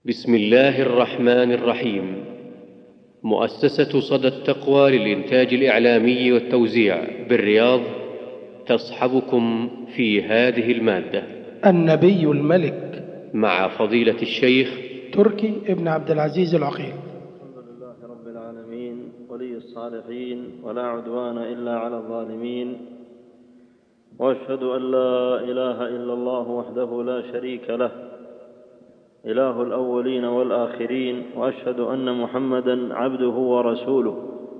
بسم الله الرحمن الرحيم. مؤسسة صدى التقوى للإنتاج الإعلامي والتوزيع بالرياض تصحبكم في هذه المادة النبي الملك مع فضيلة الشيخ تركي ابن عبد العزيز العقيل. الحمد لله رب العالمين ولي الصالحين ولا عدوان إلا على الظالمين، وأشهد أن لا إله إلا الله وحده لا شريك له إله الأولين والآخرين، وأشهد أن محمدًا عبده ورسوله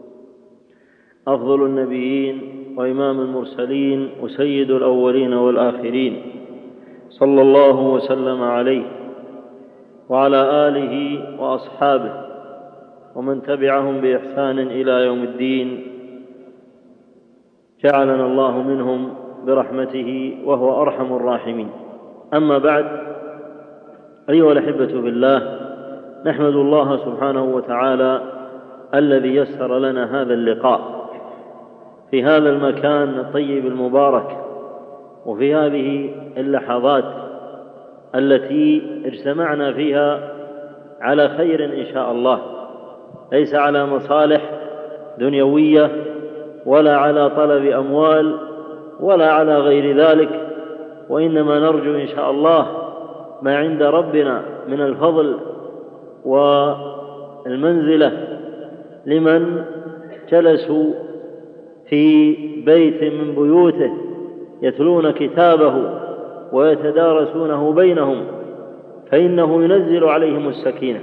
أفضل النبيين وإمام المرسلين وسيد الأولين والآخرين، صلى الله وسلم عليه وعلى آله وأصحابه ومن تبعهم بإحسان إلى يوم الدين، جعلنا الله منهم برحمته وهو أرحم الراحمين. أما بعد، أيها الأحبة بالله، نحمد الله سبحانه وتعالى الذي يسر لنا هذا اللقاء في هذا المكان الطيب المبارك، وفي هذه اللحظات التي اجتمعنا فيها على خير إن شاء الله، ليس على مصالح دنيوية ولا على طلب أموال ولا على غير ذلك، وإنما نرجو إن شاء الله ما عند ربنا من الفضل والمنزلة لمن جلسوا في بيت من بيوته يتلون كتابه ويتدارسونه بينهم، فإنه ينزل عليهم السكينة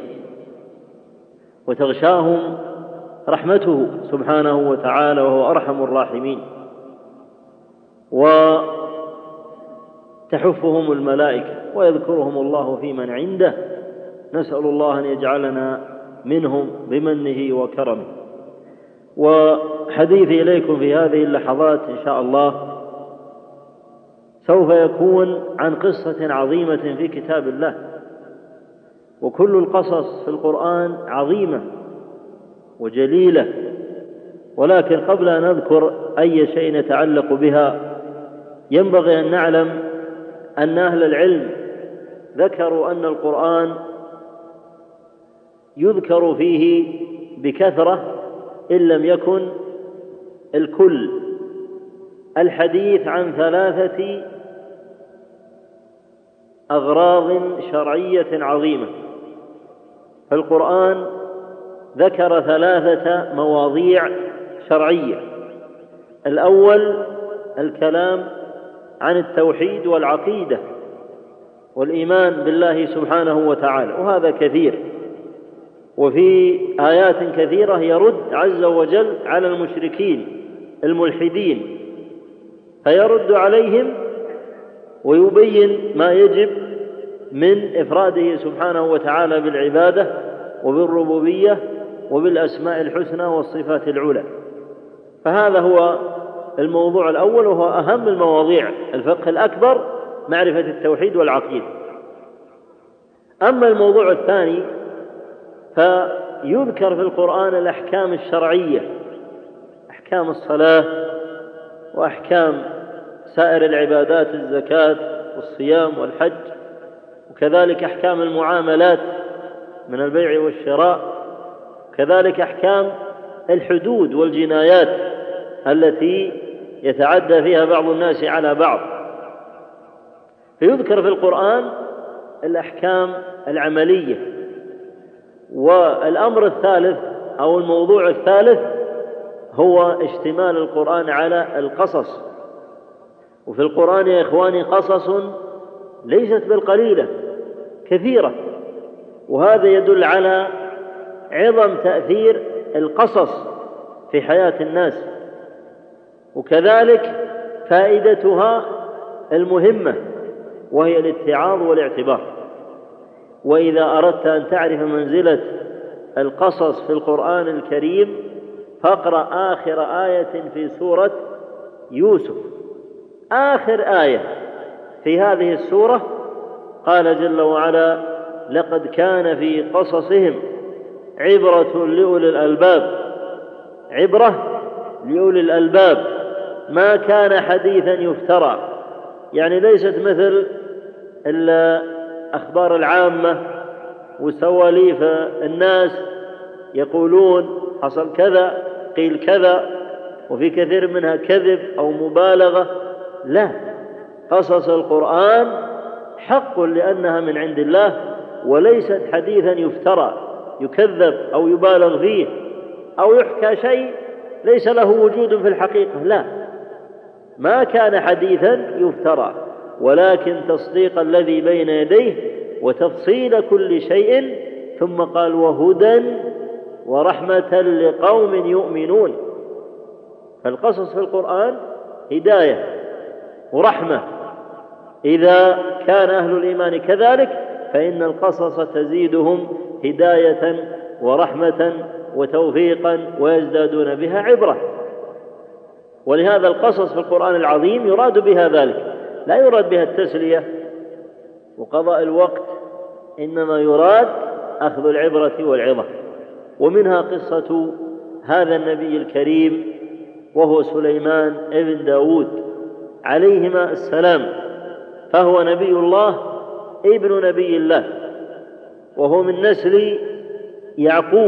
وتغشاهم رحمته سبحانه وتعالى وهو أرحم الراحمين، وتحفهم الملائكة ويذكرهم الله في من عنده. نسأل الله أن يجعلنا منهم بمنه وكرمه. وحديثي إليكم في هذه اللحظات إن شاء الله سوف يكون عن قصة عظيمة في كتاب الله، وكل القصص في القرآن عظيمة وجليلة، ولكن قبل أن نذكر أي شيء يتعلق بها ينبغي أن نعلم أن أهل العلم ذكروا أن القرآن يذكر فيه بكثرة إن لم يكن الكل الحديث عن 3 أغراض شرعية عظيمة. فالقرآن ذكر 3 مواضيع شرعية: الأول الكلام عن التوحيد والعقيدة والإيمان بالله سبحانه وتعالى، وهذا كثير، وفي آيات كثيرة يرد عز وجل على المشركين الملحدين، فيرد عليهم ويبين ما يجب من إفراده سبحانه وتعالى بالعبادة وبالربوبية وبالأسماء الحسنى والصفات العلى. فهذا هو الموضوع الأول، وهو أهم المواضيع، الفقه الأكبر معرفة التوحيد والعقيدة. أما الموضوع الثاني فيذكر في القرآن الأحكام الشرعية، أحكام الصلاة وأحكام سائر العبادات، الزكاة والصيام والحج، وكذلك أحكام المعاملات من البيع والشراء، كذلك أحكام الحدود والجنايات التي يتعدى فيها بعض الناس على بعض. فيذكر في القرآن الأحكام العملية. والأمر الثالث أو الموضوع الثالث هو اشتمال القرآن على القصص. وفي القرآن يا إخواني قصص ليست بالقليلة، كثيرة، وهذا يدل على عظم تأثير القصص في حياة الناس، وكذلك فائدتها المهمة وهي الاتعاظ والاعتبار. وإذا أردت أن تعرف منزلة القصص في القرآن الكريم فاقرأ آخر آية في سورة يوسف. آخر آية في هذه السورة قال جل وعلا: لقد كان في قصصهم عبرة لأولي الألباب. عبرة لأولي الألباب، ما كان حديثا يفترى، يعني ليست مثل الأخبار العامة وسواليف الناس يقولون حصل كذا قيل كذا، وفي كثير منها كذب أو مبالغة. لا، قصص القرآن حق لأنها من عند الله، وليست حديثا يفترى يكذب أو يبالغ فيه أو يحكى شيء ليس له وجود في الحقيقة. لا، ما كان حديثا يفترى، ولكن تصديق الذي بين يديه وتفصيل كل شيء. ثم قال وهدى ورحمة لقوم يؤمنون. فالقصص في القرآن هداية ورحمة، إذا كان أهل الإيمان كذلك فإن القصص تزيدهم هداية ورحمة وتوفيقا ويزدادون بها عبرة. ولهذا القصص في القرآن العظيم يراد بها ذلك، لا يراد بها التسلية وقضاء الوقت، إنما يراد أخذ العبرة والعظة. ومنها قصة هذا النبي الكريم وهو سليمان ابن داود عليهما السلام، فهو نبي الله ابن نبي الله، وهو من نسل يعقوب،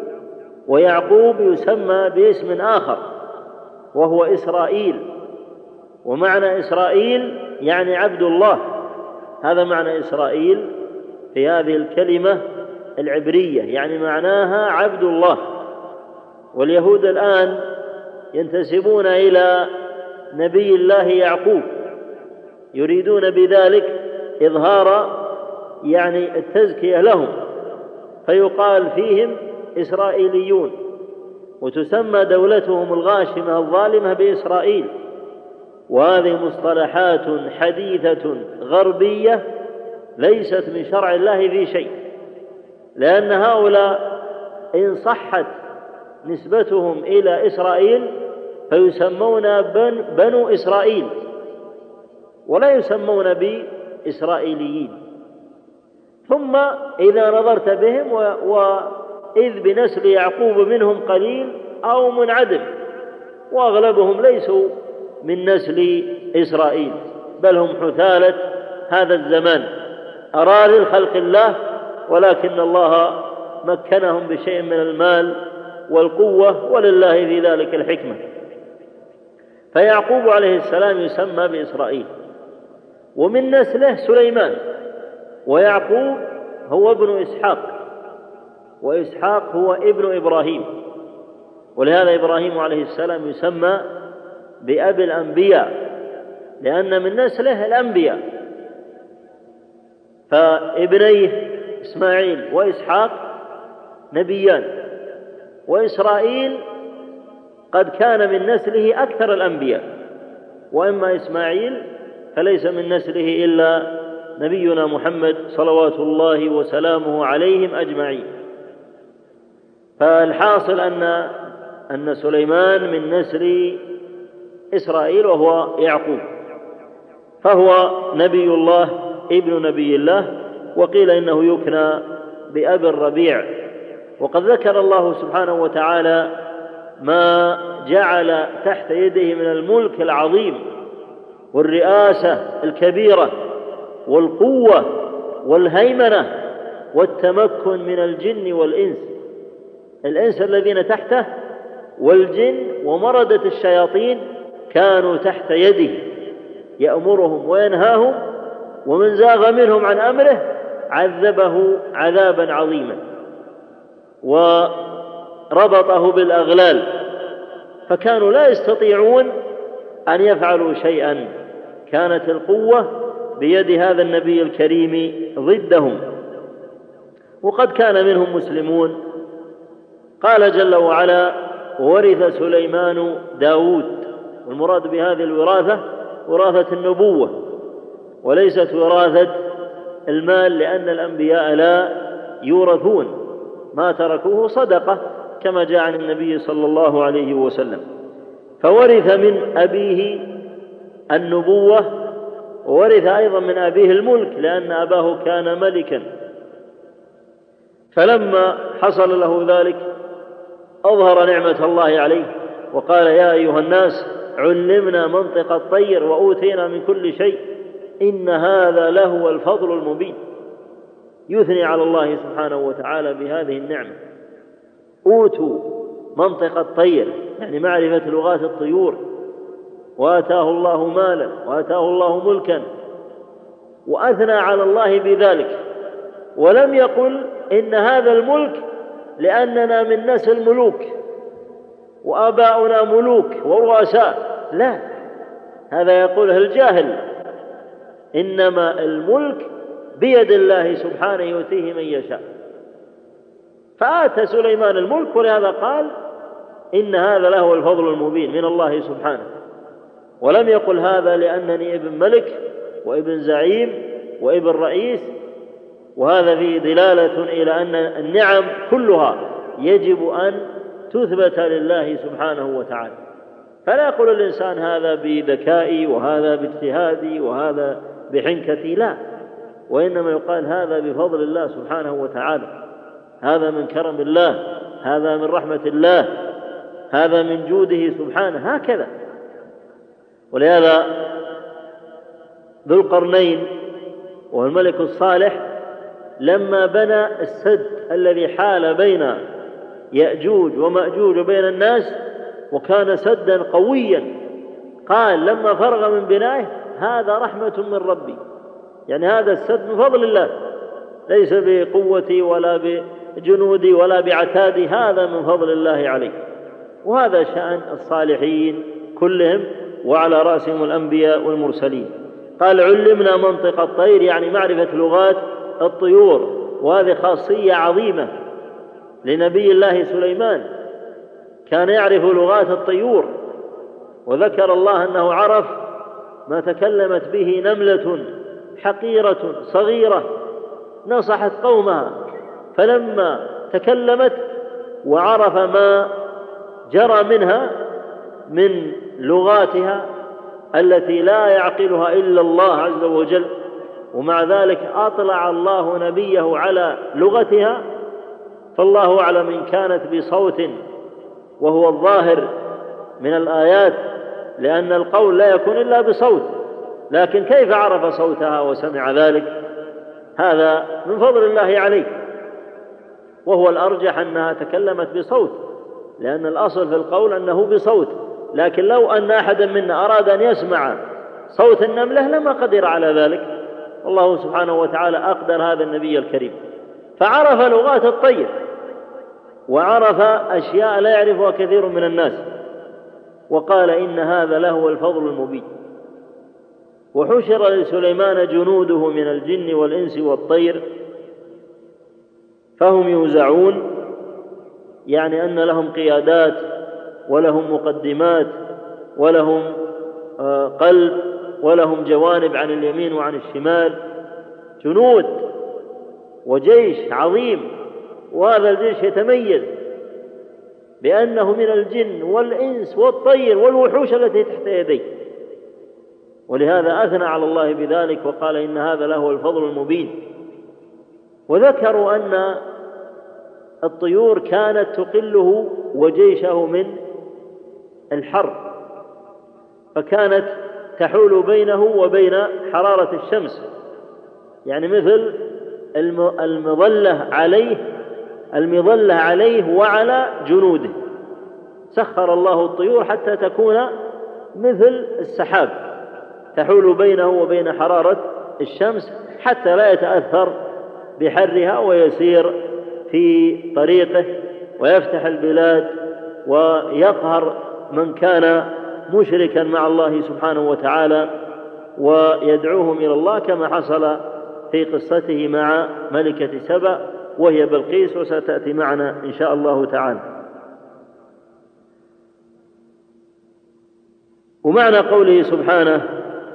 ويعقوب يسمى باسم آخر وهو إسرائيل، ومعنى إسرائيل يعني عبد الله. هذا معنى إسرائيل في هذه الكلمة العبرية، يعني معناها عبد الله. واليهود الآن ينتسبون إلى نبي الله يعقوب، يريدون بذلك إظهار يعني التزكية لهم، فيقال فيهم إسرائيليون، وتسمى دولتهم الغاشمة الظالمة بإسرائيل. وهذه مصطلحات حديثة غربية ليست من شرع الله في شيء، لأن هؤلاء إن صحت نسبتهم إلى إسرائيل فيسمون بنو إسرائيل، ولا يسمون بإسرائيليين. ثم إذا نظرت بهم وإذ بنسل يعقوب منهم قليل أو منعدم، وأغلبهم ليسوا من نسل إسرائيل، بل هم حثالة هذا الزمان، أراذل خلق الله، ولكن الله مكنهم بشيء من المال والقوة، ولله في ذلك الحكمة. فيعقوب عليه السلام يسمى بإسرائيل، ومن نسله سليمان. ويعقوب هو ابن إسحاق، وإسحاق هو ابن إبراهيم، ولهذا إبراهيم عليه السلام يسمى بأبي الأنبياء، لأن من نسله الأنبياء. فابنيه إسماعيل وإسحاق نبيان، وإسرائيل قد كان من نسله أكثر الأنبياء، وإما إسماعيل فليس من نسله إلا نبينا محمد صلوات الله وسلامه عليهم أجمعين. فالحاصل أن سليمان من نسل إسرائيل وهو يعقوب، فهو نبي الله ابن نبي الله، وقيل إنه يكنى بأبي الربيع. وقد ذكر الله سبحانه وتعالى ما جعل تحت يده من الملك العظيم والرئاسة الكبيرة والقوة والهيمنة والتمكن من الجن والإنس، الإنس الذين تحته والجن ومردة الشياطين كانوا تحت يده يأمرهم وينهاهم، ومن زاغ منهم عن أمره عذبه عذابا عظيما وربطه بالأغلال، فكانوا لا يستطيعون أن يفعلوا شيئا. كانت القوة بيد هذا النبي الكريم ضدهم، وقد كان منهم مسلمون. قال جل وعلا ورث سليمان داود، والمراد بهذه الوراثة وراثة النبوة وليست وراثة المال، لأن الأنبياء لا يورثون، ما تركوه صدقة كما جاء عن النبي صلى الله عليه وسلم. فورث من أبيه النبوة، وورث أيضا من أبيه الملك، لأن أباه كان ملكا. فلما حصل له ذلك أظهر نعمة الله عليه وقال يا أيها الناس علمنا منطق الطير وأوتينا من كل شيء إن هذا لهو الفضل المبين. يثني على الله سبحانه وتعالى بهذه النعمة. أوتوا منطق الطير يعني معرفة لغات الطيور، وآتاه الله مالا وآتاه الله ملكا، وأثنى على الله بذلك، ولم يقل إن هذا الملك لأننا من نسل ملوك وآباؤنا ملوك ورؤساء، لا، هذا يقوله الجاهل. إنما الملك بيد الله سبحانه يؤتيه من يشاء، فآتى سليمان الملك، ولهذا قال إن هذا له الفضل المبين من الله سبحانه، ولم يقل هذا لأنني ابن ملك وابن زعيم وابن رئيس. وهذا فيه دلالة إلى أن النعم كلها يجب أن تثبت لله سبحانه وتعالى، فلا يقول الإنسان هذا بذكائي وهذا باجتهادي وهذا بحنكتي، لا، وإنما يقال هذا بفضل الله سبحانه وتعالى، هذا من كرم الله، هذا من رحمة الله، هذا من جوده سبحانه، هكذا. ولهذا ذو القرنين والملك الصالح لما بنى السد الذي حال بين يأجوج ومأجوج وبين الناس، وكان سدا قويا، قال لما فرغ من بنائه هذا رحمة من ربي، يعني هذا السد من فضل الله، ليس بقوتي ولا بجنودي ولا بعتادي، هذا من فضل الله علي. وهذا شأن الصالحين كلهم، وعلى رأسهم الأنبياء والمرسلين. قال علمنا منطق الطير يعني معرفة لغات الطيور، وهذه خاصية عظيمة لنبي الله سليمان، كان يعرف لغات الطيور. وذكر الله أنه عرف ما تكلمت به نملة حقيرة صغيرة نصحت قومها، فلما تكلمت وعرف ما جرى منها من لغاتها التي لا يعقلها إلا الله عز وجل، ومع ذلك أطلع الله نبيه على لغتها، فالله أعلم إن كانت بصوت وهو الظاهر من الآيات، لأن القول لا يكون إلا بصوت، لكن كيف عرف صوتها وسمع ذلك؟ هذا من فضل الله عليه. وهو الأرجح أنها تكلمت بصوت، لأن الأصل في القول أنه بصوت، لكن لو أن أحدا منا أراد أن يسمع صوت النملة لما قدر على ذلك، والله سبحانه وتعالى أقدر هذا النبي الكريم، فعرف لغات الطير وعرف أشياء لا يعرفها كثير من الناس، وقال إن هذا له الفضل المبين. وحشر لسليمان جنوده من الجن والإنس والطير فهم يوزعون، يعني أن لهم قيادات ولهم مقدمات ولهم قلب ولهم جوانب عن اليمين وعن الشمال، جنود وجيش عظيم. وهذا الجيش يتميز بأنه من الجن والإنس والطير والوحوش التي تحت يديه، ولهذا أثنى على الله بذلك وقال إن هذا له الفضل المبين. وذكروا أن الطيور كانت تقله وجيشه من الحر، فكانت تحول بينه وبين حرارة الشمس، يعني مثل المظلة عليه وعلى جنوده. سخر الله الطيور حتى تكون مثل السحاب تحول بينه وبين حرارة الشمس حتى لا يتأثر بحرها، ويسير في طريقه ويفتح البلاد ويقهر من كان مشركا مع الله سبحانه وتعالى ويدعوهم إلى الله، كما حصل في قصته مع ملكة سبأ وهي بلقيس، وستأتي معنا إن شاء الله تعالى. ومعنى قوله سبحانه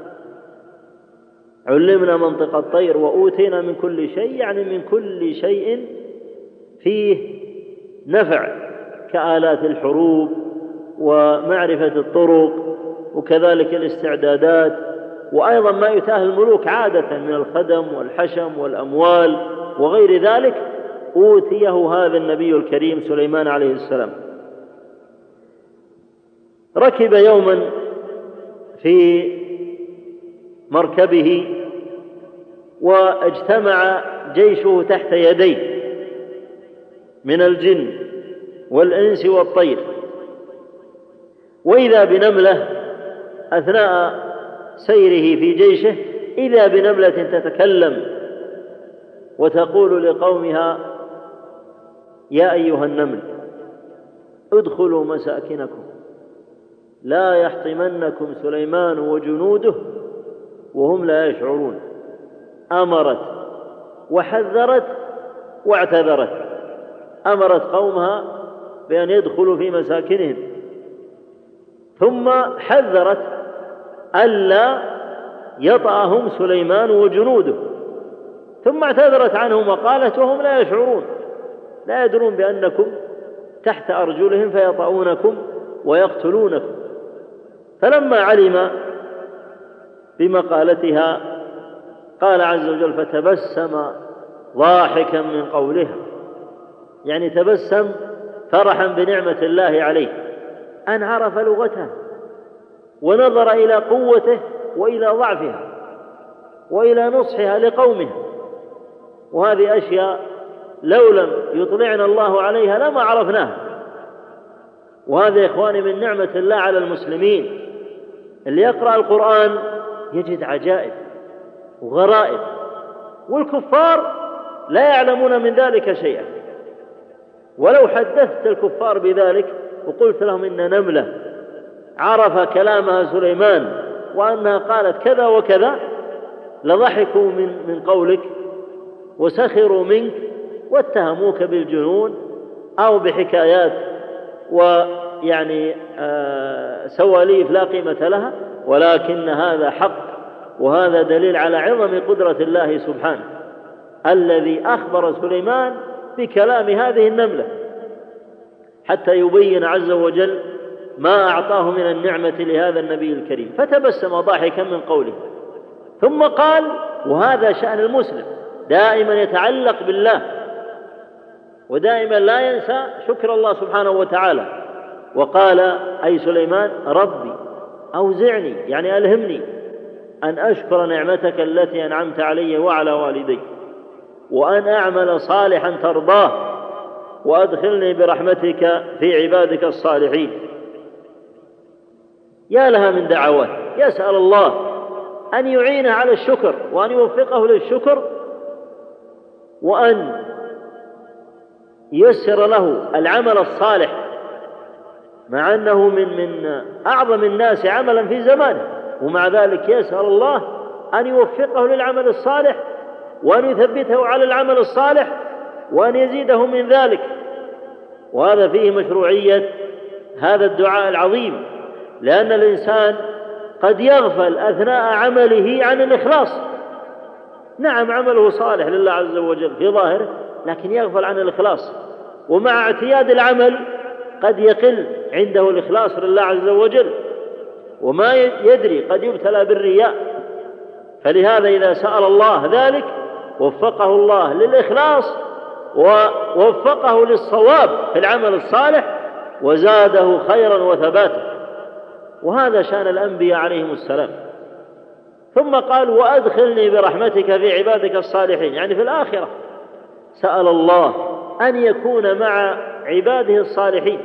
علمنا منطق الطير وأوتينا من كل شيء، يعني من كل شيء فيه نفع كآلات الحروب ومعرفة الطرق وكذلك الاستعدادات، وأيضا ما يتاه الملوك عادة من الخدم والحشم والأموال وغير ذلك أوتيه هذا النبي الكريم سليمان عليه السلام. ركب يوما في مركبه واجتمع جيشه تحت يديه من الجن والإنس والطير، وإذا بنملة أثناء سيره في جيشه إذا بنملة تتكلم وتقول لقومها: يا أيها النمل ادخلوا مساكنكم لا يحطمنكم سليمان وجنوده وهم لا يشعرون. أمرت وحذرت واعتذرت، أمرت قومها بأن يدخلوا في مساكنهم، ثم حذرت ألا يطأهم سليمان وجنوده، ثم اعتذرت عنهم وقالت وهم لا يشعرون، لا يدرون بأنكم تحت أرجلهم فيطؤونكم ويقتلونكم. فلما علم بمقالتها قال عز وجل: فتبسم ضاحكا من قولها، يعني تبسم فرحا بنعمة الله عليه أن عرف لغتها ونظر إلى قوته وإلى ضعفها وإلى نصحها لقومها. وهذه أشياء لو لم يطلعنا الله عليها لما عرفناها. وهذا يا إخواني من نعمة الله على المسلمين. اللي يقرأ القرآن يجد عجائب وغرائب، والكفار لا يعلمون من ذلك شيئا. ولو حدثت الكفار بذلك وقلت لهم إن نملة عرف كلامها سليمان وأنها قالت كذا وكذا لضحكوا من قولك وسخروا منك واتهموك بالجنون أو بحكايات ويعني سواليف لا قيمة لها. ولكن هذا حق، وهذا دليل على عظم قدرة الله سبحانه الذي أخبر سليمان بكلام هذه النملة حتى يبين عز وجل ما أعطاه من النعمة لهذا النبي الكريم. فتبسم ضاحكا من قوله، ثم قال: وهذا شأن المسلم، دائما يتعلق بالله ودائما لا ينسى شكر الله سبحانه وتعالى. وقال أي سليمان: ربي أوزعني، يعني ألهمني أن أشكر نعمتك التي أنعمت علي وعلى والدي، وأن أعمل صالحا ترضاه، وأدخلني برحمتك في عبادك الصالحين. يا لها من دعوات يسأل الله أن يعينه على الشكر وأن يوفقه للشكر، وأن ييسر له العمل الصالح، مع أنه من أعظم الناس عملا في زمانه، ومع ذلك يسأل الله أن يوفقه للعمل الصالح وأن يثبته على العمل الصالح وأن يزيده من ذلك. وهذا فيه مشروعية هذا الدعاء العظيم، لأن الإنسان قد يغفل أثناء عمله عن الإخلاص. نعم عمله صالح لله عز وجل في ظاهره، لكن يغفل عن الإخلاص، ومع اعتياد العمل قد يقل عنده الإخلاص لله عز وجل، وما يدري قد يبتلى بالرياء. فلهذا إذا سأل الله ذلك وفقه الله للإخلاص ووفقه للصواب في العمل الصالح وزاده خيرا وثباتا. وهذا شأن الأنبياء عليهم السلام. ثم قال: وأدخلني برحمتك في عبادك الصالحين، يعني في الآخرة سأل الله أن يكون مع عباده الصالحين.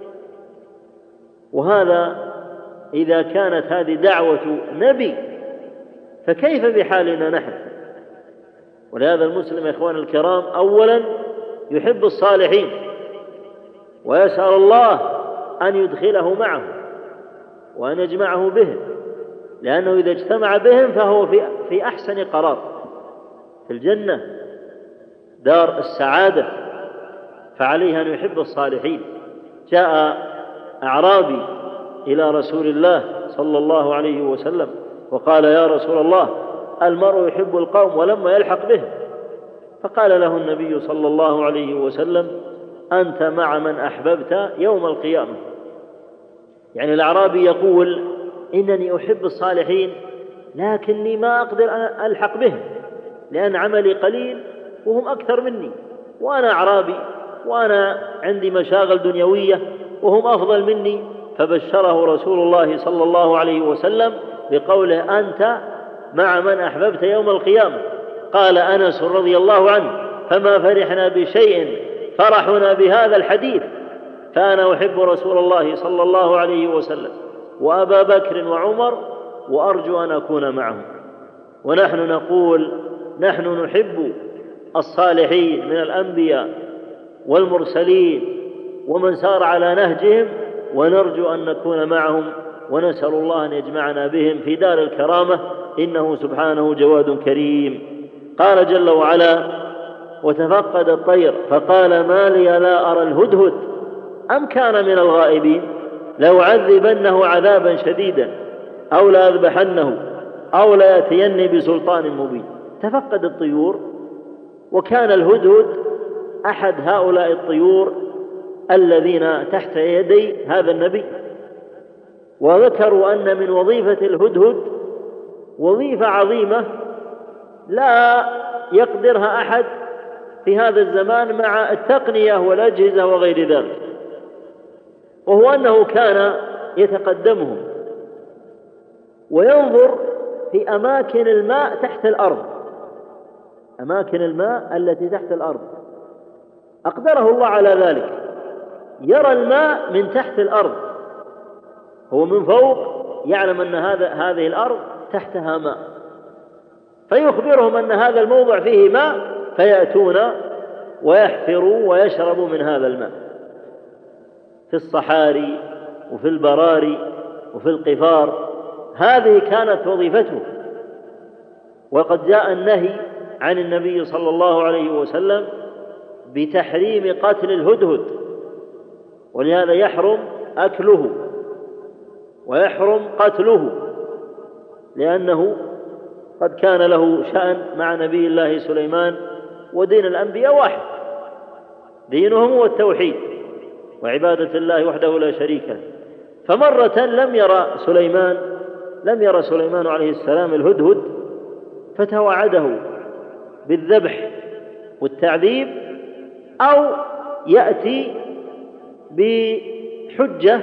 وهذا إذا كانت هذه دعوة نبي فكيف بحالنا نحن؟ ولهذا المسلم يا إخوان الكرام أولا يحب الصالحين ويسأل الله أن يدخله معه وأن يجمعه بهم، لأنه إذا اجتمع بهم فهو في أحسن قرار في الجنة دار السعادة، فعليه أن يحب الصالحين. جاء أعرابي إلى رسول الله صلى الله عليه وسلم وقال: يا رسول الله، المرء يحب القوم ولما يلحق بهم. فقال له النبي صلى الله عليه وسلم: أنت مع من أحببت يوم القيامة. يعني الأعرابي يقول: إنني أحب الصالحين لكني ما أقدر أن ألحق بهم لأن عملي قليل وهم أكثر مني، وأنا أعرابي وأنا عندي مشاغل دنيوية وهم أفضل مني. فبشره رسول الله صلى الله عليه وسلم بقوله: أنت مع من أحببت يوم القيامة. قال أنس رضي الله عنه: فما فرحنا بشيء فرحنا بهذا الحديث، فأنا أحب رسول الله صلى الله عليه وسلم وأبا بكر وعمر وأرجو أن أكون معهم. ونحن نقول: نحن نحب الصالحين من الأنبياء والمرسلين ومن سار على نهجهم، ونرجو أن نكون معهم، ونسأل الله أن يجمعنا بهم في دار الكرامة، إنه سبحانه جواد كريم. قال جل وعلا: وتفقد الطير فقال: ما لي لا أرى الهدهد أم كان من الغائبين لأعذبنه عذابا شديدا أو لأذبحنه أو ليأتيني بسلطان مبين. تفقد الطيور، وكان الهدهد أحد هؤلاء الطيور الذين تحت يدي هذا النبي. وذكروا أن من وظيفة الهدهد وظيفة عظيمة لا يقدرها أحد في هذا الزمان مع التقنية والأجهزة وغير ذلك، وهو أنه كان يتقدمهم وينظر في أماكن الماء تحت الأرض، أماكن الماء التي تحت الأرض أقدره الله على ذلك. يرى الماء من تحت الأرض، هو من فوق يعلم أن هذه الأرض تحتها ماء، فيخبرهم أن هذا الموضع فيه ماء، فيأتون ويحفروا ويشربوا من هذا الماء في الصحاري وفي البراري وفي القفار. هذه كانت وظيفته. وقد جاء النهي عن النبي صلى الله عليه وسلم بتحريم قتل الهدهد، ولهذا يحرم أكله ويحرم قتله، لأنه قد كان له شأن مع نبي الله سليمان. ودين الأنبياء واحد، دينهم هو التوحيد وعبادة الله وحده لا شريك له. فمرة لم يرى سليمان عليه السلام الهدهد، فتوعده بالذبح والتعذيب، أو يأتي بحجة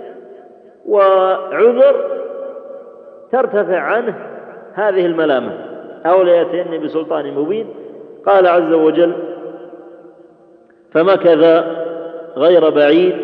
وعذر ترتفع عنه هذه الملامة، أو ليأتيني بسلطان مبين. قال عز وجل: فمكث غير بعيد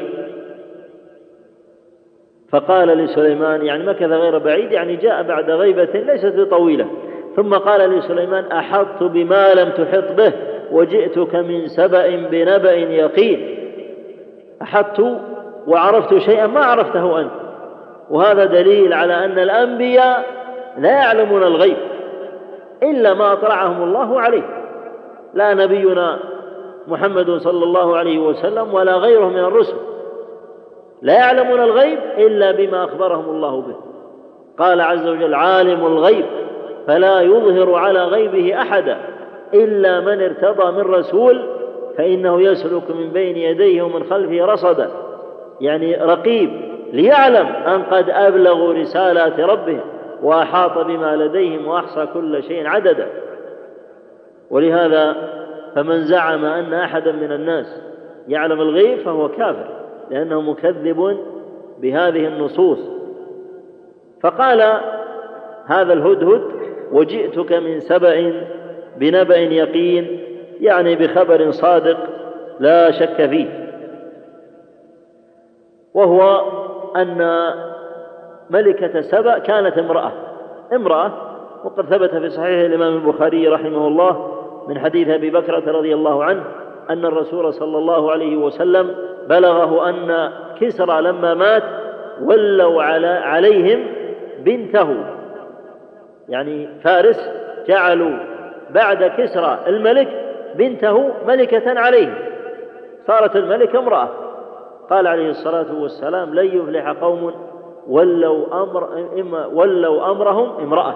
فقال لسليمان، يعني مكث غير بعيد يعني جاء بعد غيبة ليست بطويلة، ثم قال لسليمان: أحطت بما لم تحط به وجئتك من سبأ بنبأ يقين. أحطت وعرفت شيئا ما عرفته أنت. وهذا دليل على أن الأنبياء لا يعلمون الغيب إلا ما أطلعهم الله عليه، لا نبينا محمد صلى الله عليه وسلم ولا غيره من الرسل لا يعلمون الغيب إلا بما أخبرهم الله به. قال عز وجل: عالم الغيب فلا يظهر على غيبه أحدا إلا من ارتضى من رسول فإنه يسلك من بين يديه ومن خلفه رصدا، يعني رقيب، ليعلم أن قد أبلغوا رسالات ربهم وأحاط بما لديهم وأحصى كل شيء عددا. ولهذا فمن زعم أن أحدا من الناس يعلم الغيب فهو كافر، لأنه مكذب بهذه النصوص. فقال هذا الهدهد: وجئتك من سبأ بنبأ يقين، يعني بخبر صادق لا شك فيه، وهو أن ملكة سبأ كانت امرأة، وقد ثبت في صحيح الإمام البخاري رحمه الله من حديث أبي بكرة رضي الله عنه أن الرسول صلى الله عليه وسلم بلغه أن كسرى لما مات ولوا عليهم بنته، يعني فارس جعلوا بعد كسرى الملك بنته ملكة عليه، صارت الملكة امرأة. قال عليه الصلاة والسلام: لن يفلح قوم ولوا أمرهم امرأة.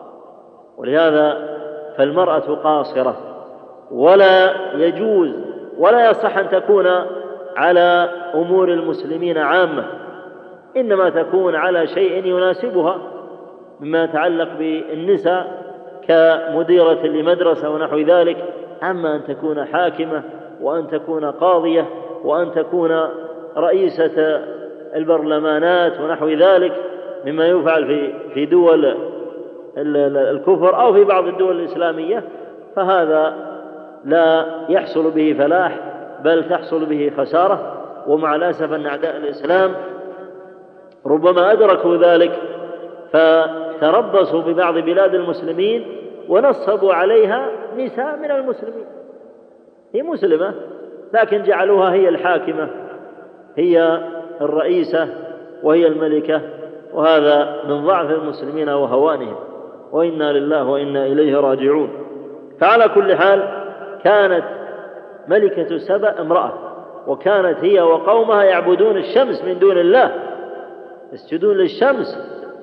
ولهذا فالمرأة قاصرة، ولا يجوز ولا يصح أن تكون على أمور المسلمين عامة، إنما تكون على شيء يناسبها مما يتعلق بالنساء كمديرة لمدرسة ونحو ذلك. أما أن تكون حاكمة وأن تكون قاضية وأن تكون رئيسة البرلمانات ونحو ذلك مما يفعل في دول الكفر أو في بعض الدول الإسلامية، فهذا لا يحصل به فلاح بل تحصل به خسارة. ومع الأسف أن أعداء الإسلام ربما أدركوا ذلك فتربصوا ببعض بلاد المسلمين ونصبوا عليها نساء من المسلمين، هي مسلمة لكن جعلوها هي الحاكمة، هي الرئيسة وهي الملكة، وهذا من ضعف المسلمين وهوانهم، وإنا لله وإنا إليه راجعون. فعلى كل حال كانت ملكة سبأ امرأة، وكانت هي وقومها يعبدون الشمس من دون الله، يسجدون للشمس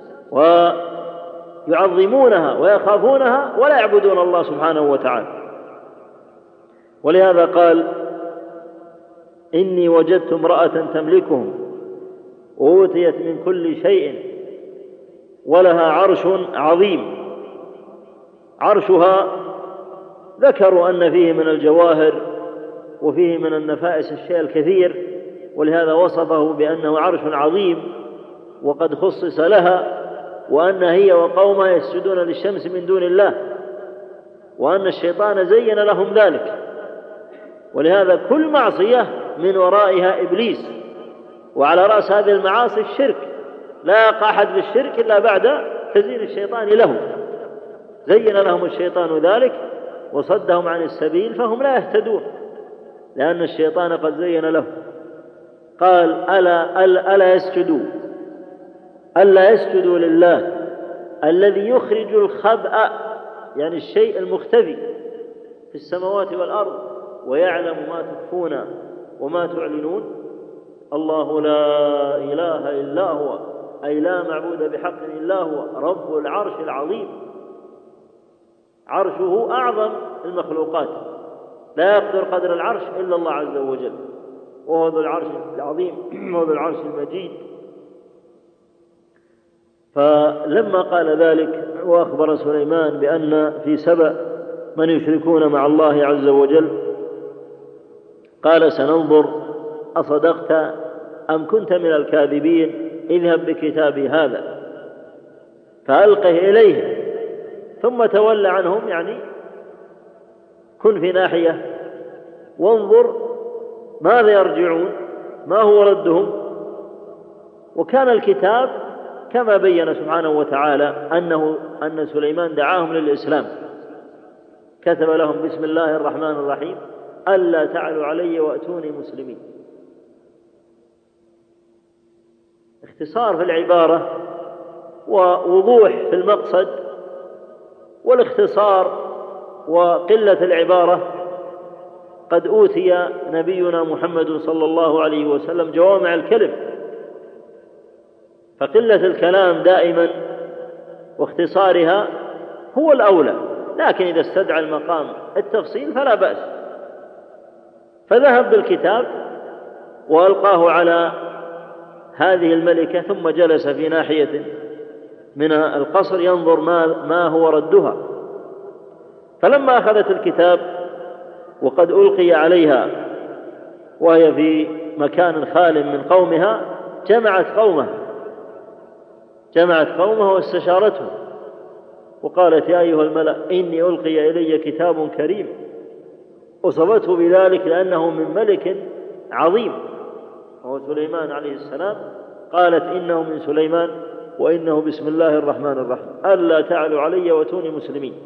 ويعظمونها ويخافونها ولا يعبدون الله سبحانه وتعالى. ولهذا قال: إني وجدت امرأة تملكهم وأوتيت من كل شيء ولها عرش عظيم. عرشها ذكروا أن فيه من الجواهر وفيه من النفائس الشيء الكثير، ولهذا وصفه بأنه عرش عظيم وقد خصص لها، وأن هي وقومها يسجدون للشمس من دون الله، وأن الشيطان زين لهم ذلك. ولهذا كل معصية من ورائها إبليس، وعلى رأس هذه المعاصي الشرك، لا يقع أحد بالشرك إلا بعد تزيين الشيطان له. زين لهم الشيطان ذلك وصدهم عن السبيل فهم لا يهتدون، لأن الشيطان قد زين له. قال: ألا يسجدوا لله الذي يخرج الخبأ، يعني الشيء المختفي في السماوات والأرض، ويعلم ما تخفون وما تعلنون. الله لا إله إلا هو، أي لا معبود بحق إلا هو، رب العرش العظيم. عرشه أعظم المخلوقات، لا يقدر قدر العرش إلا الله عز وجل، وهو ذو العرش العظيم وذو العرش المجيد. فلما قال ذلك وأخبر سليمان بأن في سبأ من يشركون مع الله عز وجل، قال: سننظر أصدقت أم كنت من الكاذبين، اذهب بكتابي هذا فألقه إليه ثم تولى عنهم، يعني كن في ناحية وانظر ماذا يرجعون، ما هو ردهم. وكان الكتاب كما بين سبحانه وتعالى أن سليمان دعاهم للإسلام، كتب لهم: بسم الله الرحمن الرحيم، ألا تعلوا علي وأتوني مسلمين. اختصار في العبارة ووضوح في المقصد، والاختصار وقلة العبارة قد أوتي نبينا محمد صلى الله عليه وسلم جوامع الكلم، فقلة الكلام دائما واختصارها هو الأولى، لكن إذا استدعى المقام التفصيل فلا بأس. فذهب بالكتاب وألقاه على هذه الملكة، ثم جلس في ناحية من القصر ينظر ما هو ردها. فلما أخذت الكتاب وقد ألقي عليها وهي في مكان خال من قومها، جمعت قومها واستشارته وقالت: يا أيها الملأ إني ألقي إلي كتاب كريم. وصفته بذلك لأنه من ملك عظيم وهو سليمان عليه السلام. قالت: إنه من سليمان وإنه بسم الله الرحمن الرحيم، ألا تعلوا علي وأتوني مسلمين.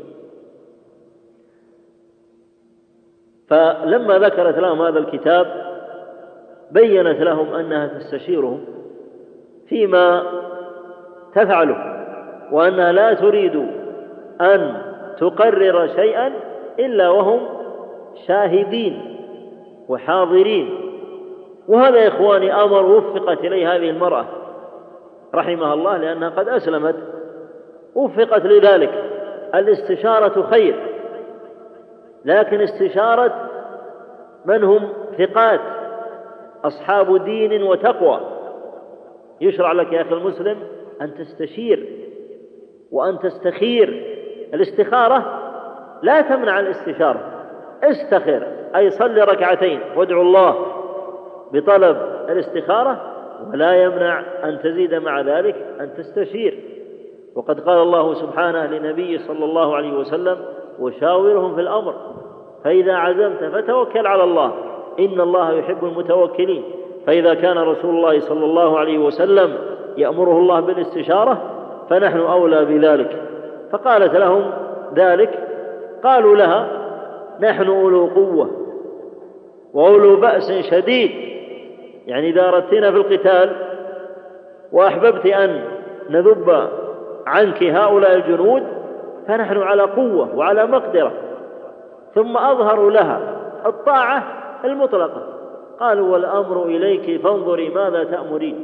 فلما ذكرت لهم هذا الكتاب بيّنت لهم أنها تستشيرهم فيما تفعله، وأنها لا تريد أن تقرر شيئا إلا وهم شاهدين وحاضرين. وهذا يا إخواني أمر وفقت إليه هذه المرأة رحمها الله، لأنها قد أسلمت، وفقت لذلك. الاستشارة خير، لكن استشارة من هم ثقات أصحاب دين وتقوى. يشرع لك يا أخي المسلم أن تستشير وأن تستخير. الاستخارة لا تمنع الاستشارة، استخر أي صل ركعتين وادعو الله بطلب الاستخارة، ولا يمنع أن تزيد مع ذلك أن تستشير. وقد قال الله سبحانه لنبيه صلى الله عليه وسلم: وشاورهم في الأمر، فإذا عزمت فتوكل على الله إن الله يحب المتوكلين. فإذا كان رسول الله صلى الله عليه وسلم يأمره الله بالاستشارة فنحن أولى بذلك. فقالت لهم ذلك، قالوا لها نحن أولو قوة وأولو بأس شديد، يعني إذا أردتنا في القتال وأحببت أن نذب عنك هؤلاء الجنود فنحن على قوة وعلى مقدرة. ثم أظهروا لها الطاعة المطلقة، قالوا والأمر إليك فانظري ماذا تأمرين.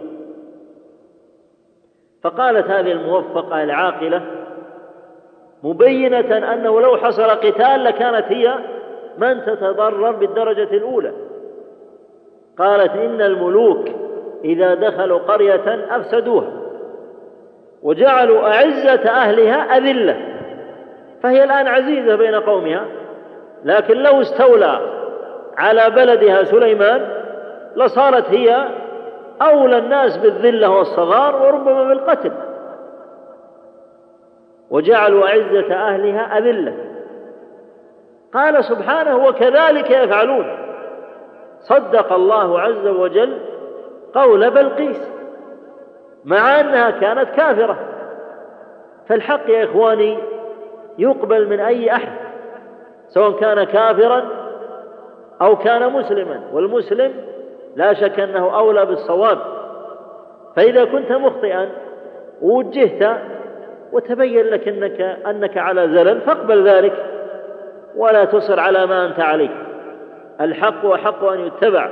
فقالت هذه الموفقة العاقلة مبينة أنه لو حصل قتال لكانت هي من تتضرر بالدرجة الأولى. قالت إن الملوك إذا دخلوا قرية أفسدوها وجعلوا أعزة أهلها أذلة، فهي الآن عزيزة بين قومها، لكن لو استولى على بلدها سليمان لصارت هي أولى الناس بالذلة والصغار وربما بالقتل. وجعلوا أعزة أهلها أذلة. قال سبحانه وكذلك يفعلون. صدق الله عز وجل قول بلقيس مع أنها كانت كافرة. فالحق يا إخواني يقبل من أي أحد سواء كان كافرا أو كان مسلما، والمسلم لا شك أنه أولى بالصواب. فإذا كنت مخطئا ووجهت وتبين لك أنك على زلل فاقبل ذلك ولا تصر على ما أنت عليه. الحق وحق أن يتبع،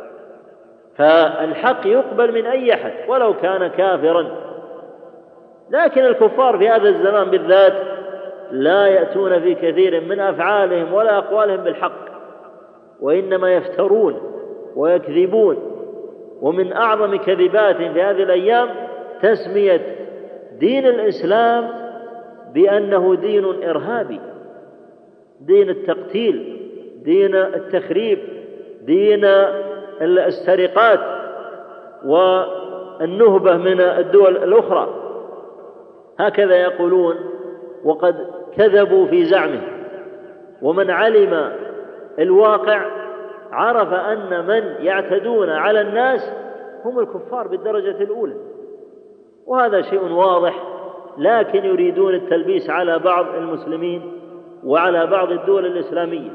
فالحق يقبل من أي أحد ولو كان كافرا. لكن الكفار في هذا الزمان بالذات لا يأتون في كثير من أفعالهم ولا أقوالهم بالحق، وإنما يفترون ويكذبون. ومن أعظم كذباتهم في هذه الأيام تسمية دين الإسلام بأنه دين إرهابي، دين التقتيل، دين التخريب، دين السرقات والنهبة من الدول الأخرى. هكذا يقولون، وقد كذبوا في زعمه. ومن علم الواقع عرف أن من يعتدون على الناس هم الكفار بالدرجة الأولى، وهذا شيء واضح. لكن يريدون التلبيس على بعض المسلمين وعلى بعض الدول الإسلامية.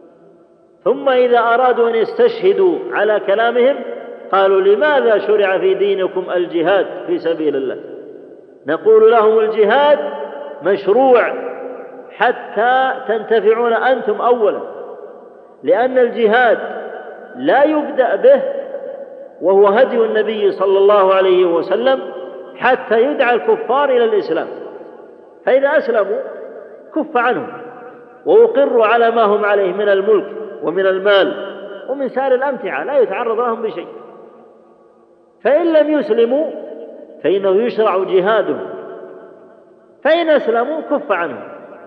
ثم إذا أرادوا أن يستشهدوا على كلامهم قالوا لماذا شرع في دينكم الجهاد في سبيل الله؟ نقول لهم الجهاد مشروع حتى تنتفعون أنتم أولا، لأن الجهاد لا يبدأ به وهو هدي النبي صلى الله عليه وسلم حتى يدعى الكفار إلى الإسلام. فإذا أسلموا كف عنهم وأقروا على ما هم عليه من الملك ومن المال ومن سائر الأمتعة، لا يتعرض لهم بشيء. فإن لم يسلموا فإنه يشرع جهادهم، فإن أسلموا كف عنهم.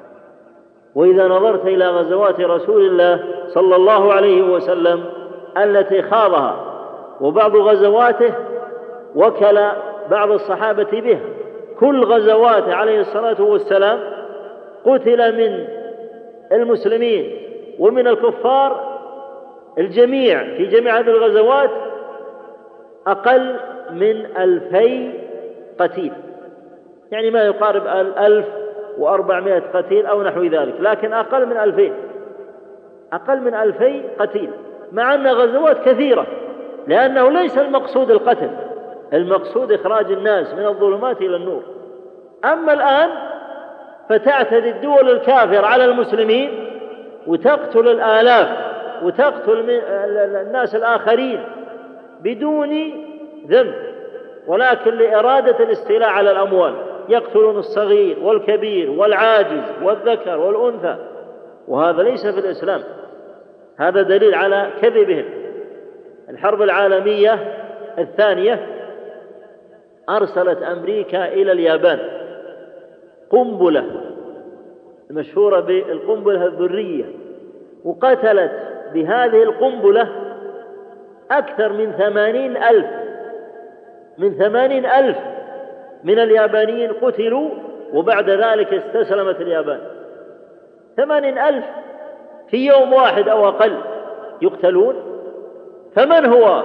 وإذا نظرت إلى غزوات رسول الله صلى الله عليه وسلم التي خاضها وبعض غزواته وكل بعض الصحابة به، كل غزواته عليه الصلاة والسلام قتل من المسلمين ومن الكفار الجميع في جميع هذه الغزوات أقل من 2000 قتيل، يعني ما يقارب 1400 قتيل أو نحو ذلك، لكن أقل من 2000، أقل من 2000 قتيل، مع أن غزوات كثيرة، لأنه ليس المقصود القتل، المقصود إخراج الناس من الظلمات إلى النور. أما الآن فتعتدي الدول الكافر على المسلمين وتقتل الآلاف وتقتل الناس الآخرين بدون ذنب، ولكن لإرادة الاستيلاء على الأموال. يقتلون الصغير والكبير والعاجز والذكر والأنثى، وهذا ليس في الإسلام. هذا دليل على كذبهم. الحرب العالمية الثانية أرسلت أمريكا إلى اليابان قنبلة المشهورة بالقنبلة الذرية، وقتلت بهذه القنبلة أكثر من 80,000 من اليابانيين قتلوا، وبعد ذلك استسلمت اليابان. 80,000 في يوم واحد أو أقل يقتلون. فمن هو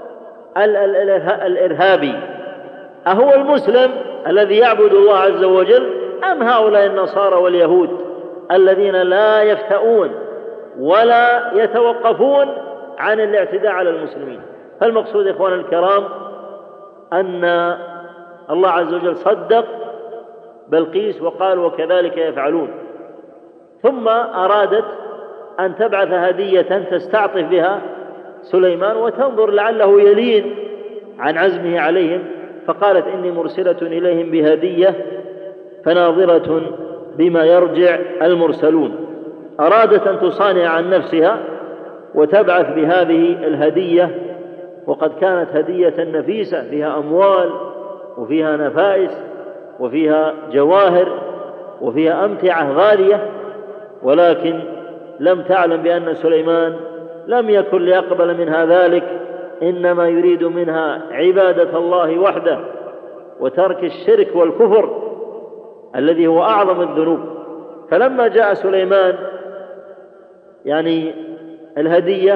الإرهابي؟ أهو المسلم الذي يعبد الله عز وجل، أم هؤلاء النصارى واليهود الذين لا يفتؤون ولا يتوقفون عن الاعتداء على المسلمين؟ فالمقصود إخواننا الكرام أن الله عز وجل صدق بلقيس وقال وكذلك يفعلون، ثم أرادت أن تبعث هدية تستعطف بها سليمان وتنظر لعله يلين عن عزمه عليهم، فقالت إني مرسلة إليهم بهدية فناظرة بما يرجع المرسلون. أرادت أن تصانع عن نفسها وتبعث بهذه الهدية، وقد كانت هدية نفيسة فيها أموال وفيها نفائس وفيها جواهر وفيها أمتعة غالية، ولكن لم تعلم بأن سليمان لم يكن ليقبل منها ذلك، إنما يريد منها عبادة الله وحده وترك الشرك والكفر الذي هو أعظم الذنوب. فلما جاء سليمان الهدية،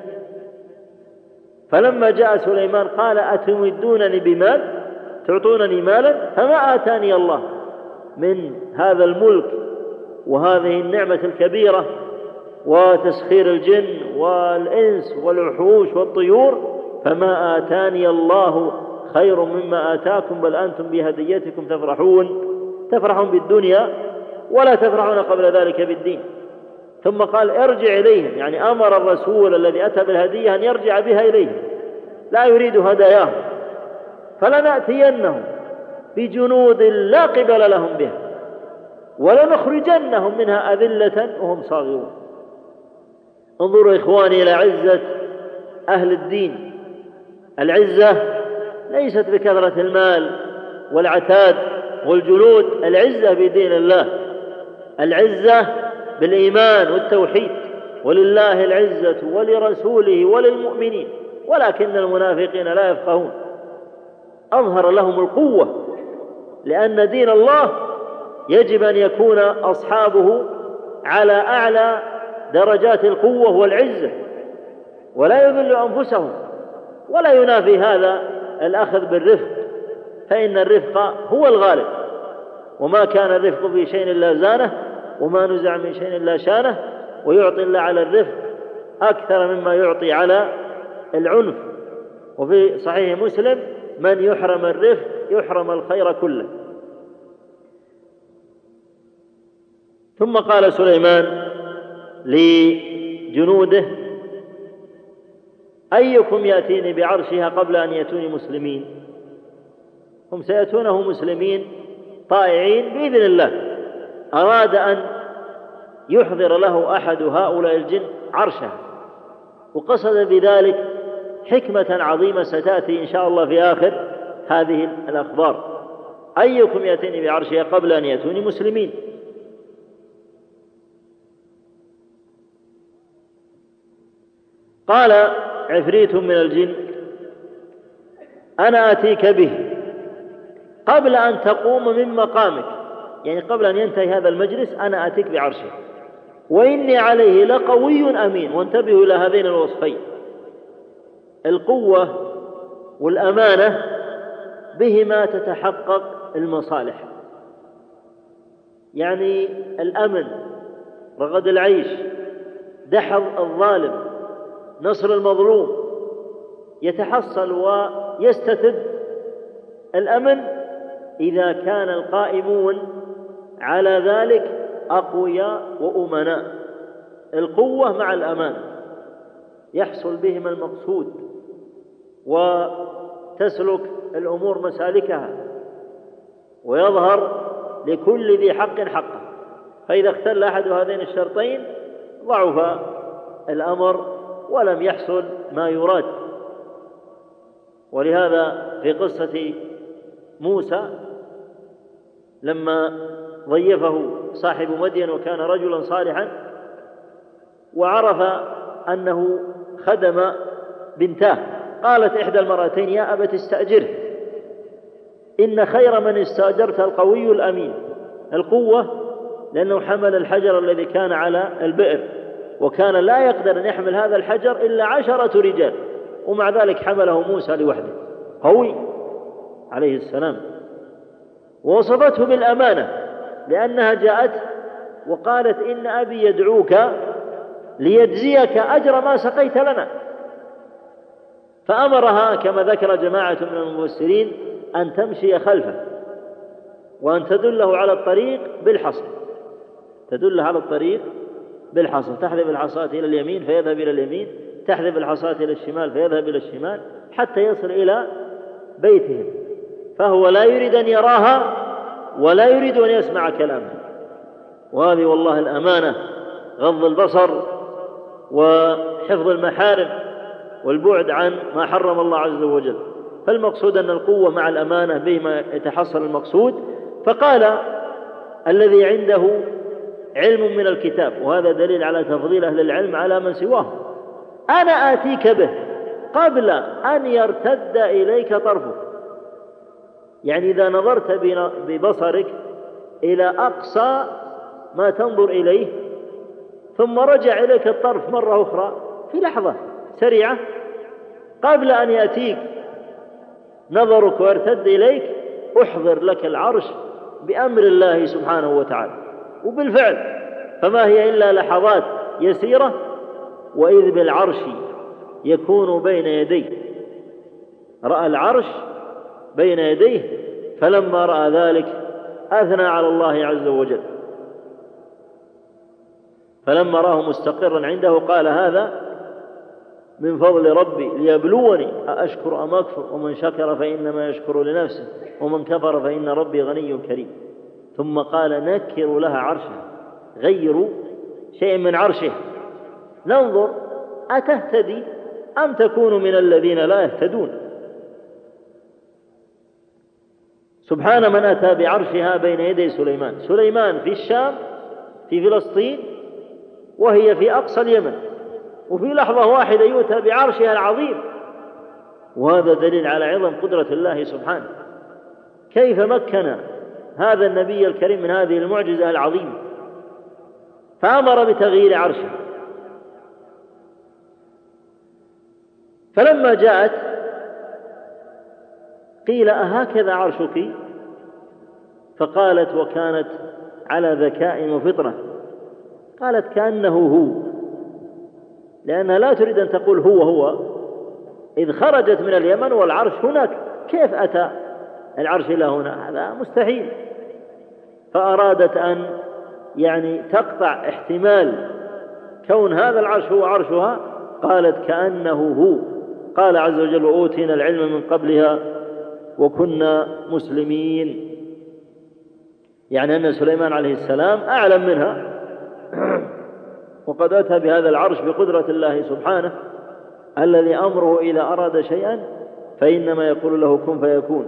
فلما جاء سليمان قال أتمدونني بمال، تعطونني مالا، فما آتاني الله من هذا الملك وهذه النعمة الكبيرة وتسخير الجن والإنس والوحوش والطيور، فما آتاني الله خير مما آتاكم بل أنتم بهديتكم تفرحون بالدنيا ولا تفرحون قبل ذلك بالدين. ثم قال ارجع إليهم، أمر الرسول الذي أتى بالهدية أن يرجع بها إليهم، لا يريد هداياهم، فلنأتينهم بجنود لا قبل لهم بها ولنخرجنهم منها أذلة وهم صاغرون. انظروا إخواني إلى عزة أهل الدين. العزة ليست بكثرة المال والعتاد والجنود، العزة بدين الله، العزة بالإيمان والتوحيد، ولله العزة ولرسوله وللمؤمنين ولكن المنافقين لا يفقهون. أظهر لهم القوة، لأن دين الله يجب أن يكون أصحابه على أعلى درجات القوة والعزة، ولا يذل أنفسهم، ولا ينافي هذا الأخذ بالرفق، فإن الرفق هو الغالب، وما كان الرفق في شيء إلا زانه، وما نزع من شيء إلا شانه، ويعطي الله على الرفق أكثر مما يعطي على العنف. وفي صحيح مسلم من يحرم الرفق يحرم الخير كله. ثم قال سليمان لجنوده أيكم يأتيني بعرشها قبل أن يأتوني مسلمين؟ هم سيأتونه مسلمين طائعين بإذن الله. أراد أن يحضر له أحد هؤلاء الجن عرشها، وقصد بذلك حكمة عظيمة ستأتي إن شاء الله في آخر هذه الأخبار. أيكم يأتيني بعرشها قبل أن يأتوني مسلمين؟ قال عفريت من الجن أنا آتيك به قبل أن تقوم من مقامك، قبل أن ينتهي هذا المجلس أنا آتيك بعرشه، وإني عليه لقوي أمين. وانتبهوا إلى هذين الوصفين، القوة والأمانة بهما تتحقق المصالح، الأمن، رغد العيش، دحض الظالم، نصر المظلوم، يتحصل ويستتب الأمن إذا كان القائمون على ذلك أقوياء وأمناء. القوة مع الأمان يحصل بهما المقصود وتسلك الأمور مسالكها، ويظهر لكل ذي حق حقه. فإذا اختل أحد هذين الشرطين ضعف الأمر ولم يحصل ما يراد. ولهذا في قصة موسى لما ضيفه صاحب مدين وكان رجلا صالحا، وعرف أنه خدم بنتاه، قالت إحدى المرأتين يا أبت استأجره إن خير من استأجرت القوي الأمين. القوة لأنه حمل الحجر الذي كان على البئر، وكان لا يقدر أن يحمل هذا الحجر إلا 10 رجال، ومع ذلك حمله موسى لوحده، قوي عليه السلام. ووصفته بالأمانة لأنها جاءت وقالت إن أبي يدعوك ليجزيك أجر ما سقيت لنا، فأمرها كما ذكر جماعة من المفسرين أن تمشي خلفه وأن تدله على الطريق بالحصى، تدله على الطريق بالحصى، تحذف الحصاة إلى اليمين فيذهب إلى اليمين، تحذف الحصاة إلى الشمال فيذهب إلى الشمال حتى يصل إلى بيتهم، فهو لا يريد أن يراها ولا يريد أن يسمع كلامها. وهذه والله الأمانة، غض البصر وحفظ المحارم والبعد عن ما حرم الله عز وجل. فالمقصود أن القوة مع الأمانة بما يتحصل المقصود. فقال الذي عنده علم من الكتاب، وهذا دليل على تفضيل أهل العلم على من سواه، أنا آتيك به قبل أن يرتد إليك طرفك، يعني إذا نظرت ببصرك إلى أقصى ما تنظر إليه ثم رجع إليك الطرف مرة أخرى في لحظة سريعة قبل أن يأتيك نظرك ويرتد إليك، أحضر لك العرش بأمر الله سبحانه وتعالى. وبالفعل فما هي إلا لحظات يسيرة وإذ بالعرش يكون بين يديه، رأى العرش بين يديه، فلما رأى ذلك أثنى على الله عز وجل، فلما راه مستقرا عنده قال هذا من فضل ربي ليبلوني أأشكر أم أكفر، ومن شكر فإنما يشكر لنفسه ومن كفر فإن ربي غني كريم. ثم قال نكروا لها عرشها، غيروا شيء من عرشها، ننظر أتهتدي أم تكون من الذين لا يهتدون. سبحان من أتى بعرشها بين يدي سليمان. سليمان في الشام في فلسطين وهي في أقصى اليمن، وفي لحظة واحدة يؤتى بعرشها العظيم، وهذا دليل على عظم قدرة الله سبحانه. كيف مكن هذا النبي الكريم من هذه المعجزة العظيمة، فأمر بتغيير عرشه. فلما جاءت قيل أهكذا عرشك؟ فقالت وكانت على ذكاء وفطنة، قالت كأنه هو، لأنها لا تريد أن تقول هو إذ خرجت من اليمن والعرش هناك، كيف أتى العرش إلى هنا؟ هذا مستحيل. فأرادت أن يعني تقطع احتمال كون هذا العرش هو عرشها، قالت كأنه هو. قال عز وجل وأوتينا العلم من قبلها وكنا مسلمين، يعني أن سليمان عليه السلام أعلم منها، وقد أتى بهذا العرش بقدرة الله سبحانه الذي أمره إذا أراد شيئا فإنما يقول له كن فيكون.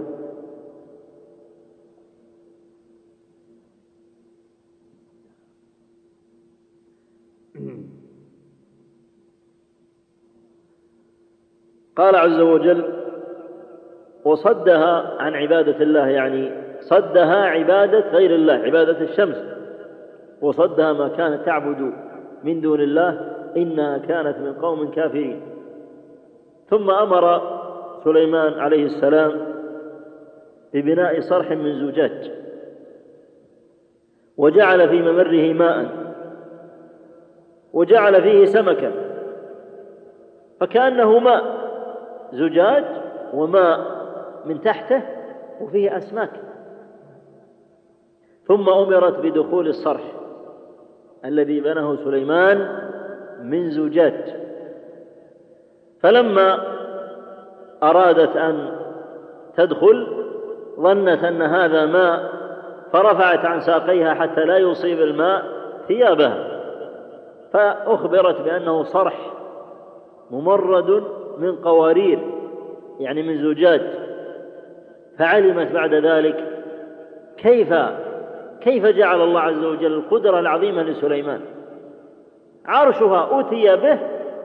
قال عز وجل وصدها عن عبادة الله، يعني صدها عبادة غير الله، عبادة الشمس، وصدها ما كانت تعبد من دون الله إنها كانت من قوم كافرين. ثم أمر سليمان عليه السلام ببناء صرح من زجاج، وجعل في ممره ماء، وجعل فيه سمكا، فكأنه ماء زجاج وماء من تحته وفيه أسماك. ثم أمرت بدخول الصرح الذي بناه سليمان من زجاج، فلما أرادت أن تدخل ظنت أن هذا ماء، فرفعت عن ساقيها حتى لا يصيب الماء ثيابها، فأخبرت بأنه صرح ممرد من قوارير، يعني من زجاج. فعلمت بعد ذلك كيف جعل الله عز وجل القدرة العظيمة لسليمان، عرشها أتي به،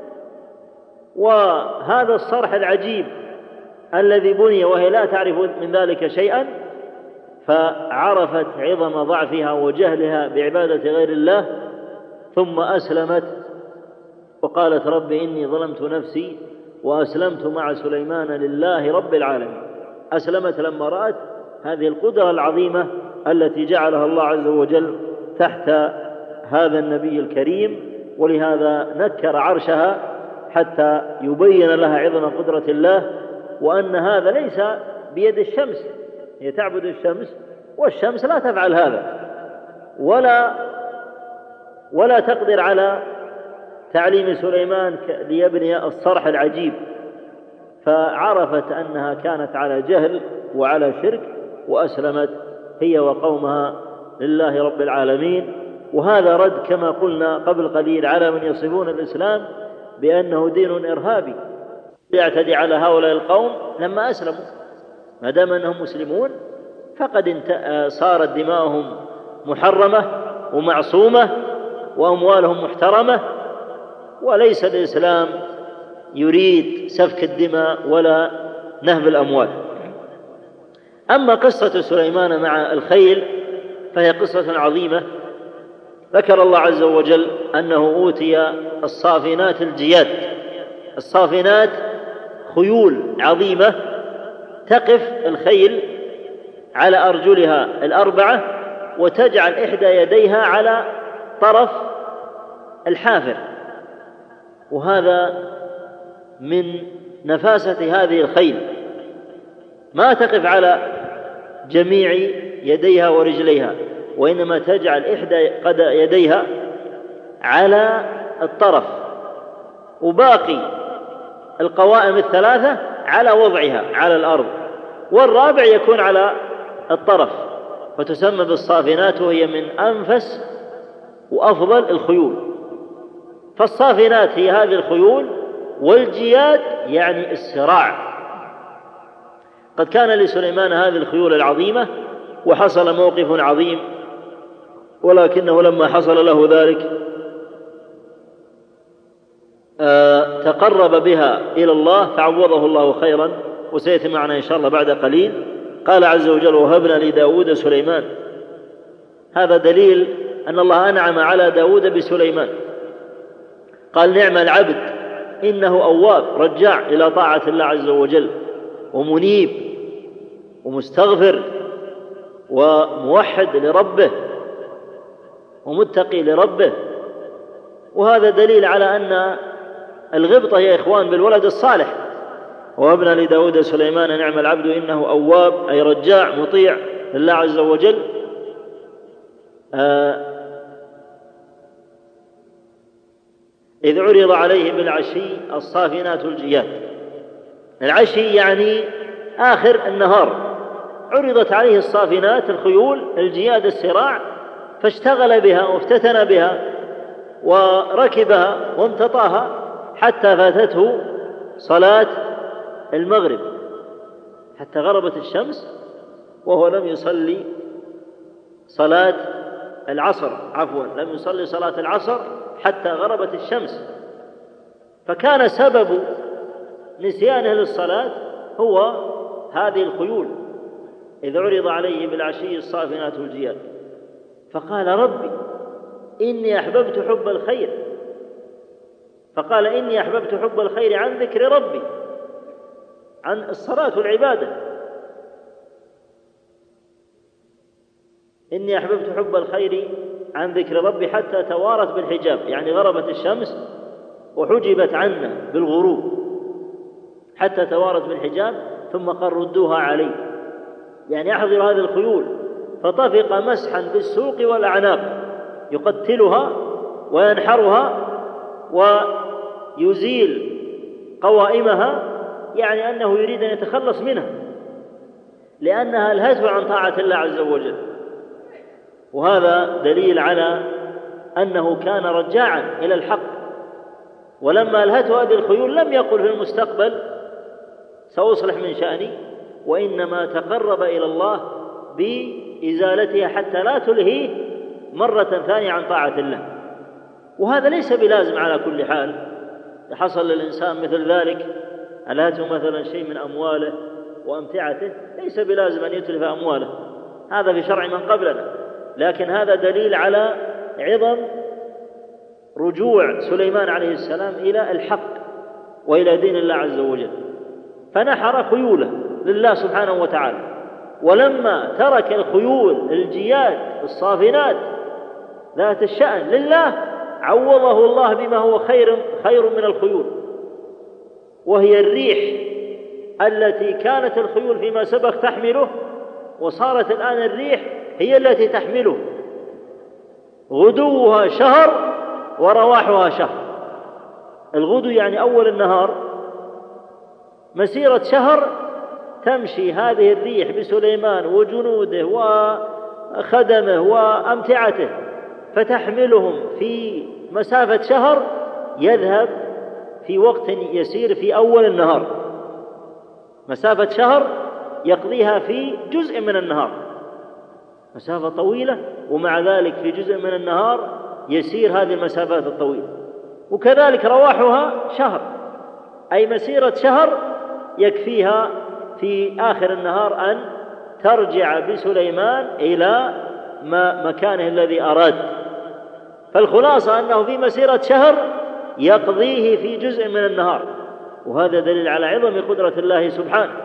وهذا الصرح العجيب الذي بني وهي لا تعرف من ذلك شيئا، فعرفت عظم ضعفها وجهلها بعبادة غير الله، ثم أسلمت وقالت رب إني ظلمت نفسي وأسلمت مع سليمان لله رب العالمين. أسلمت لما رأت هذه القدرة العظيمة التي جعلها الله عز وجل تحت هذا النبي الكريم، ولهذا نكر عرشها حتى يبين لها عظم قدرة الله، وأن هذا ليس بيد الشمس، هي تعبد الشمس والشمس لا تفعل هذا ولا تقدر على تعليم سليمان ليبني الصرح العجيب. فعرفت أنها كانت على جهل وعلى شرك، وأسلمت هي وقومها لله رب العالمين. وهذا رد كما قلنا قبل قليل على من يصفون الإسلام بأنه دين إرهابي، يعتدي على هؤلاء القوم لما أسلموا. ما دام أنهم مسلمون فقد صارت دماؤهم محرمة ومعصومة وأموالهم محترمة، وليس الإسلام يريد سفك الدماء ولا نهب الأموال. أما قصة سليمان مع الخيل فهي قصة عظيمة. ذكر الله عز وجل أنه أوتي الصافنات الجياد. الصافنات خيول عظيمة تقف الخيل على أرجلها الأربعة، وتجعل إحدى يديها على طرف الحافر، وهذا من نفاسة هذه الخيل. ما تقف على جميع يديها ورجليها، وإنما تجعل إحدى يديها على الطرف، وباقي القوائم الثلاثة على وضعها على الأرض، والرابع يكون على الطرف، فتسمى بالصافنات، وهي من أنفس وأفضل الخيول. فالصافنات هي هذه الخيول، والجياد يعني الصراع. قد كان لسليمان هذه الخيول العظيمة وحصل موقف عظيم، ولكنه لما حصل له ذلك تقرب بها إلى الله فعوضه الله خيرا، وسيأتي معنا إن شاء الله بعد قليل. قال عز وجل وهبنا لداود سليمان. هذا دليل أن الله أنعم على داود بسليمان. قال نعم العبد إنه أواب رجاع إلى طاعة الله عز وجل، ومنيب ومستغفر وموحد لربه ومتقي لربه. وهذا دليل على أن الغبطة هي إخوان بالولد الصالح. وهبنا لداود سليمان نعم العبد إنه أواب، أي رجاع مطيع لله عز وجل. إذ عرض عليه بالعشي الصافنات الجياد. العشي يعني آخر النهار، عرضت عليه الصافنات الخيول الجياد السراع، فاشتغل بها وافتتن بها وركبها وامتطاها حتى فاتته صلاة المغرب، حتى غربت الشمس وهو لم يصلي صلاة العصر، لم يصلي صلاة العصر حتى غربت الشمس. فكان سبب نسيانه للصلاة هو هذه الخيول. إذ عرض عليه بالعشي الصافنات الجياد فقال ربي إني أحببت حب الخير، فقال إني أحببت حب الخير عن ذكر ربي، عن الصلاة والعبادة. إني أحببت حب الخير عن ذكر ربي حتى توارت بالحجاب، يعني غربت الشمس وحجبت عنا بالغروب حتى توارت بالحجاب، ثم قال ردوها علي، يعني أحضر هذه الخيول. فطفق مسحا بالسوق والأعناق يقتلها وينحرها ويزيل قوائمها، يعني أنه يريد أن يتخلص منها لأنها ألهته عن طاعة الله عز وجل. وهذا دليل على أنه كان رجاعا إلى الحق. ولما ألهته هذه الخيول لم يقل في المستقبل سأصلح من شأني، وإنما تقرب إلى الله بإزالتها حتى لا تلهيه مرة ثانية عن طاعة الله. وهذا ليس بلازم على كل حال. حصل للإنسان مثل ذلك، ألهته مثلا شيء من أمواله وأمتعته، ليس بلازم أن يتلف أمواله، هذا في شرع من قبلنا، لكن هذا دليل على عظم رجوع سليمان عليه السلام إلى الحق وإلى دين الله عز وجل، فنحر خيوله لله سبحانه وتعالى. ولما ترك الخيول الجياد الصافنات ذات الشأن لله، عوضه الله بما هو خير من الخيول، وهي الريح التي كانت الخيول فيما سبق تحمله، وصارت الآن الريح هي التي تحمله، غدوها شهر ورواحها شهر. الغدو يعني أول النهار، مسيرة شهر تمشي هذه الريح بسليمان وجنوده وخدمه وأمتعته، فتحملهم في مسافة شهر، يذهب في وقت يسير في أول النهار. مسافة شهر يقضيها في جزء من النهار، مسافة طويلة، ومع ذلك في جزء من النهار يسير هذه المسافات الطويلة. وكذلك رواحها شهر، أي مسيرة شهر يكفيها في آخر النهار أن ترجع بسليمان إلى مكانه الذي أراد. فالخلاصة أنه في مسيرة شهر يقضيه في جزء من النهار، وهذا دليل على عظم قدرة الله سبحانه،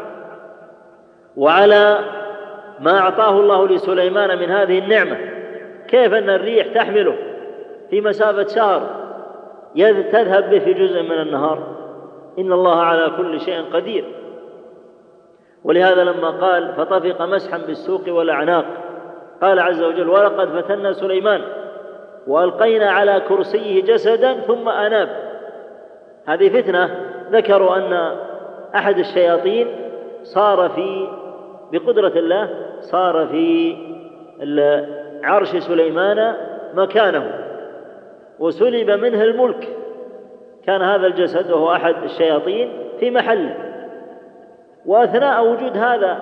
وعلى ما أعطاه الله لسليمان من هذه النعمة. كيف أن الريح تحمله في مسافة شهر تذهب به في جزء من النهار. إن الله على كل شيء قدير. ولهذا لما قال فطفق مسحا بالسوق والأعناق، قال عز وجل ولقد فتنا سليمان وألقينا على كرسيه جسدا ثم أناب. هذه فتنة. ذكروا أن أحد الشياطين صار بقدرة الله صار في عرش سليمان مكانه، وسلب منه الملك. كان هذا الجسد وهو أحد الشياطين في محله، وأثناء وجود هذا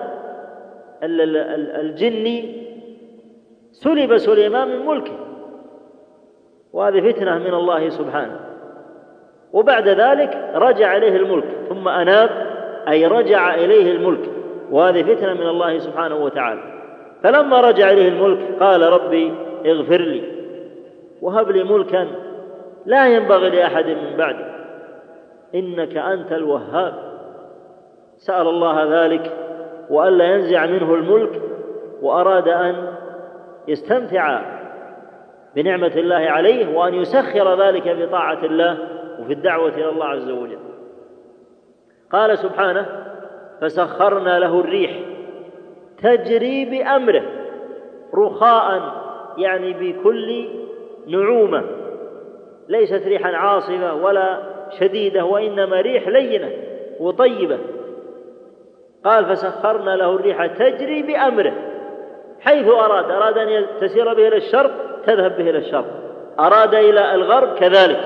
الجني سلب سليمان من ملكه، وهذه فتنة من الله سبحانه. وبعد ذلك رجع إليه الملك، ثم أناب أي رجع إليه الملك، وهذه فتنة من الله سبحانه وتعالى. فلما رجع إليه الملك قال ربي اغفر لي وهب لي ملكا لا ينبغي لأحد من بعدي إنك أنت الوهاب. سأل الله ذلك وألا ينزع منه الملك، وأراد أن يستمتع بنعمة الله عليه، وأن يسخر ذلك بطاعة الله وفي الدعوة إلى الله عز وجل. قال سبحانه فسخرنا له الريح تجري بأمره رخاء، يعني بكل نعومة، ليست ريحا عاصفة ولا شديدة، وإنما ريح لينة وطيبة. قال فسخرنا له الريح تجري بأمره حيث أراد أن تسير به إلى الشرق تذهب به إلى الشرق، أراد إلى الغرب كذلك،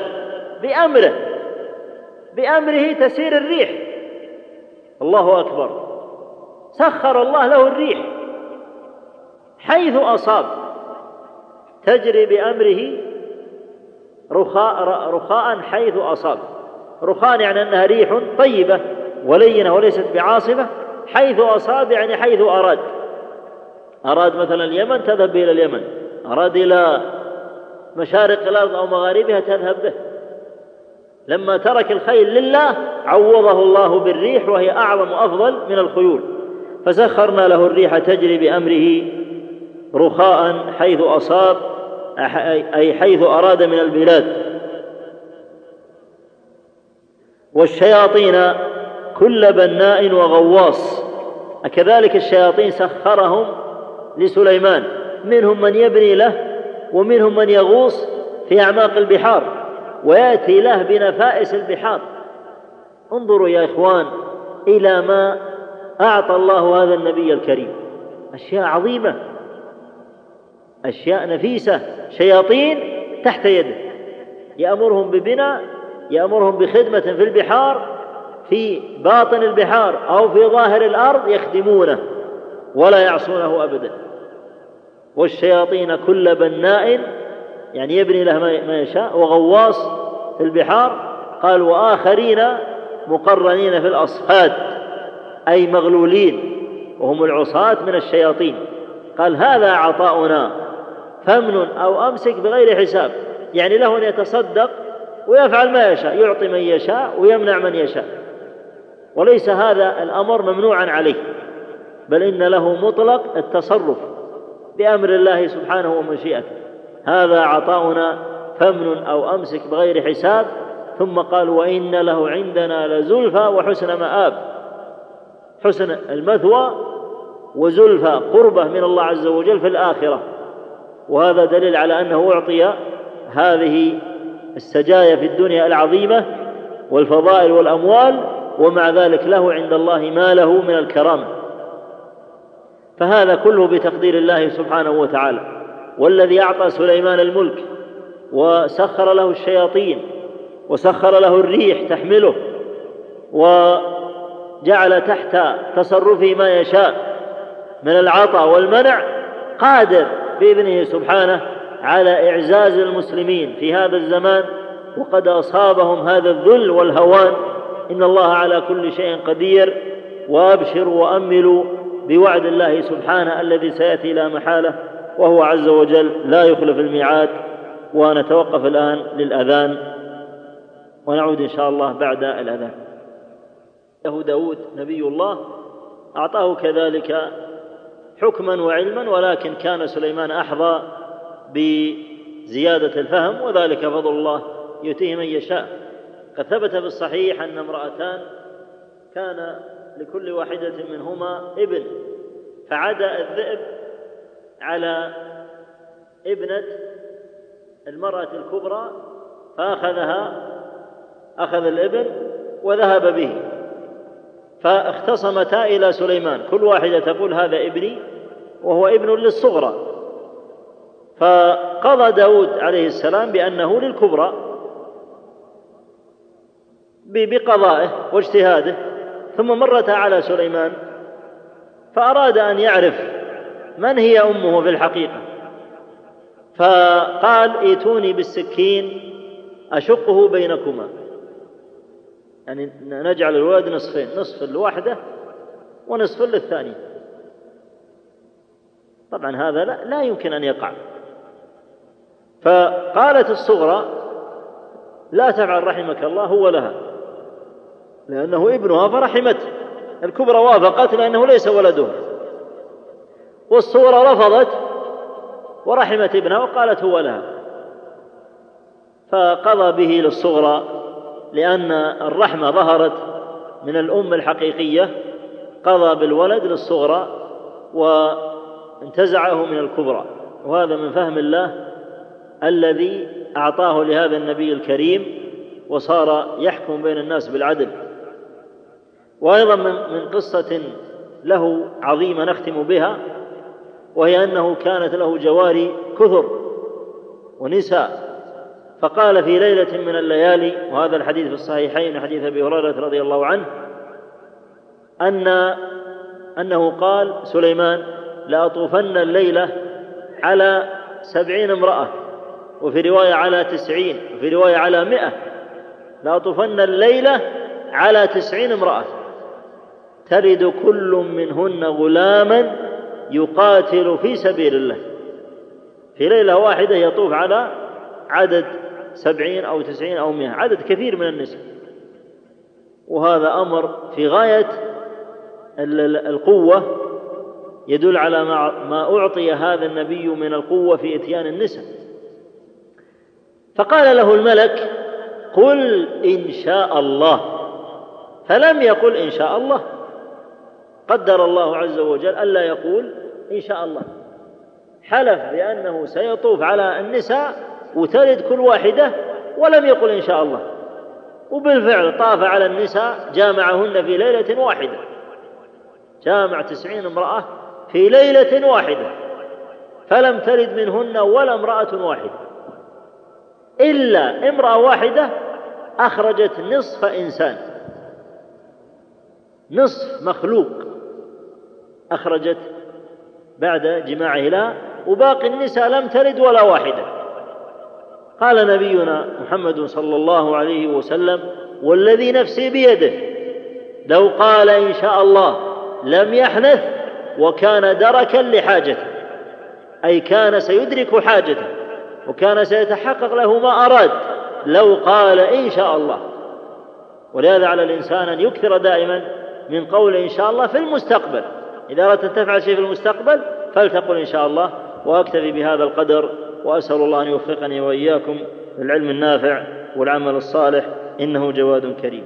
بأمره تسير الريح. الله أكبر. سخر الله له الريح حيث أصاب، تجري بأمره رخاء حيث أصاب. رخاء يعني أنها ريح طيبة ولينة وليست بعاصفة، حيث أصاب يعني حيث أراد مثلا اليمن تذهب إلى اليمن، أراد إلى مشارق الأرض أو مغاربها تذهب به. لما ترك الخيل لله عوضه الله بالريح، وهي أعظم وأفضل من الخيول. فسخرنا له الريح تجري بأمره رخاء حيث أصاب، أي حيث أراد من البلاد. والشياطين كل بناء وغواص، كذلك الشياطين سخرهم لسليمان، منهم من يبني له ومنهم من يغوص في أعماق البحار ويأتي له بنفائس البحار. انظروا يا إخوان إلى ما أعطى الله هذا النبي الكريم، أشياء عظيمة، أشياء نفيسة، شياطين تحت يده، يأمرهم ببناء، يأمرهم بخدمة في البحار، في باطن البحار أو في ظاهر الأرض يخدمونه ولا يعصونه أبدا. والشياطين كل بناء يعني يبني له ما يشاء، وغواص في البحار. قال وآخرين مقرنين في الأصفاد، أي مغلولين، وهم العصاة من الشياطين. قال هذا عطاؤنا فامنن أو أمسك بغير حساب، يعني له أن يتصدق ويفعل ما يشاء، يعطي من يشاء ويمنع من يشاء، وليس هذا الأمر ممنوعا عليه، بل إن له مطلق التصرف بأمر الله سبحانه ومشيئته. هذا عطاؤنا فامنن أو أمسك بغير حساب. ثم قال وإن له عندنا لزلفى وحسن مآب، حسن المثوى وزلفى قربة من الله عز وجل في الآخرة. وهذا دليل على أنه أعطي هذه السجايا في الدنيا العظيمة والفضائل والأموال، ومع ذلك له عند الله ما له من الكرامة. فهذا كله بتقدير الله سبحانه وتعالى. والذي أعطى سليمان الملك وسخر له الشياطين وسخر له الريح تحمله وجعل تحت تصرفه ما يشاء من العطاء والمنع، قادر بإذنه سبحانه على إعزاز المسلمين في هذا الزمان، وقد أصابهم هذا الذل والهوان. إن الله على كل شيء قدير، وأبشروا وأملوا بوعد الله سبحانه الذي سيأتي لا محالة، وهو عز وجل لا يخلف الميعاد. ونتوقف الآن للأذان ونعود إن شاء الله بعد الأذان. له داود نبي الله أعطاه كذلك حكما وعلما، ولكن كان سليمان أحظى بزيادة الفهم، وذلك فضل الله يؤتيه من يشاء. قد ثبت في الصحيح أن امرأتان كان لكل واحدة منهما ابن، فعدا الذئب على ابنة المرأة الكبرى أخذ الابن وذهب به، فاختصمتا إلى سليمان، كل واحدة تقول هذا ابني وهو ابن للصغرى، فقضى داود عليه السلام بأنه للكبرى بقضائه واجتهاده. ثم مرتا على سليمان فأراد أن يعرف من هي أمه في الحقيقة، فقال ائتوني بالسكين أشقه بينكما، يعني نجعل الولد نصفين، نصف لواحدة ونصف للثانية. طبعا هذا لا يمكن أن يقع. فقالت الصغرى لا تفعل رحمك الله، هو لها لأنه ابنها فرحمته. الكبرى وافقت لأنه ليس ولدها، والصغرى رفضت ورحمت ابنها وقالت هو لها. فقضى به للصغرى لأن الرحمة ظهرت من الأم الحقيقية، قضى بالولد للصغرى وانتزعه من الكبرى. وهذا من فهم الله الذي أعطاه لهذا النبي الكريم، وصار يحكم بين الناس بالعدل. وأيضا من قصة له عظيمة نختم بها، وهي أنه كانت له جواري كثر ونساء، فقال في ليلة من الليالي، وهذا الحديث في الصحيحين حديث أبي هريرة رضي الله عنه، أنه قال سليمان لأطوفن الليلة على 70 امرأة، وفي رواية على 90، وفي رواية على 100. لأطوفن الليلة على 90 امرأة ترد كل منهن غلاما يقاتل في سبيل الله. في ليلة واحدة يطوف على عدد 70 أو 90 أو 100، عدد كثير من النساء. وهذا أمر في غاية القوة، يدل على ما أعطي هذا النبي من القوة في إتيان النساء. فقال له الملك قل إن شاء الله، فلم يقل إن شاء الله، قدر الله عز وجل ألا يقول إن شاء الله، حلف بأنه سيطوف على النساء وتلد كل واحدة، ولم يقل إن شاء الله. وبالفعل طاف على النساء، جامعهن في ليلة واحدة، جامع 90 امرأة في ليلة واحدة، فلم تلد منهن ولا امرأة واحدة، إلا امرأة واحدة أخرجت نصف إنسان، نصف مخلوق أخرجت بعد جماعه لها، وباقي النساء لم تلد ولا واحدة. قال نبينا محمد صلى الله عليه وسلم والذي نفسي بيده لو قال إن شاء الله لم يحنث وكان دركا لحاجته. أي كان سيدرك حاجته وكان سيتحقق له ما أراد لو قال إن شاء الله. ولهذا على الإنسان أن يكثر دائما من قول إن شاء الله في المستقبل. إذا أردت أن تفعل شيء في المستقبل فلتقل إن شاء الله. وأكتفي بهذا القدر، وأسأل الله أن يوفقني وإياكم للعلم النافع والعمل الصالح، إنه جواد كريم.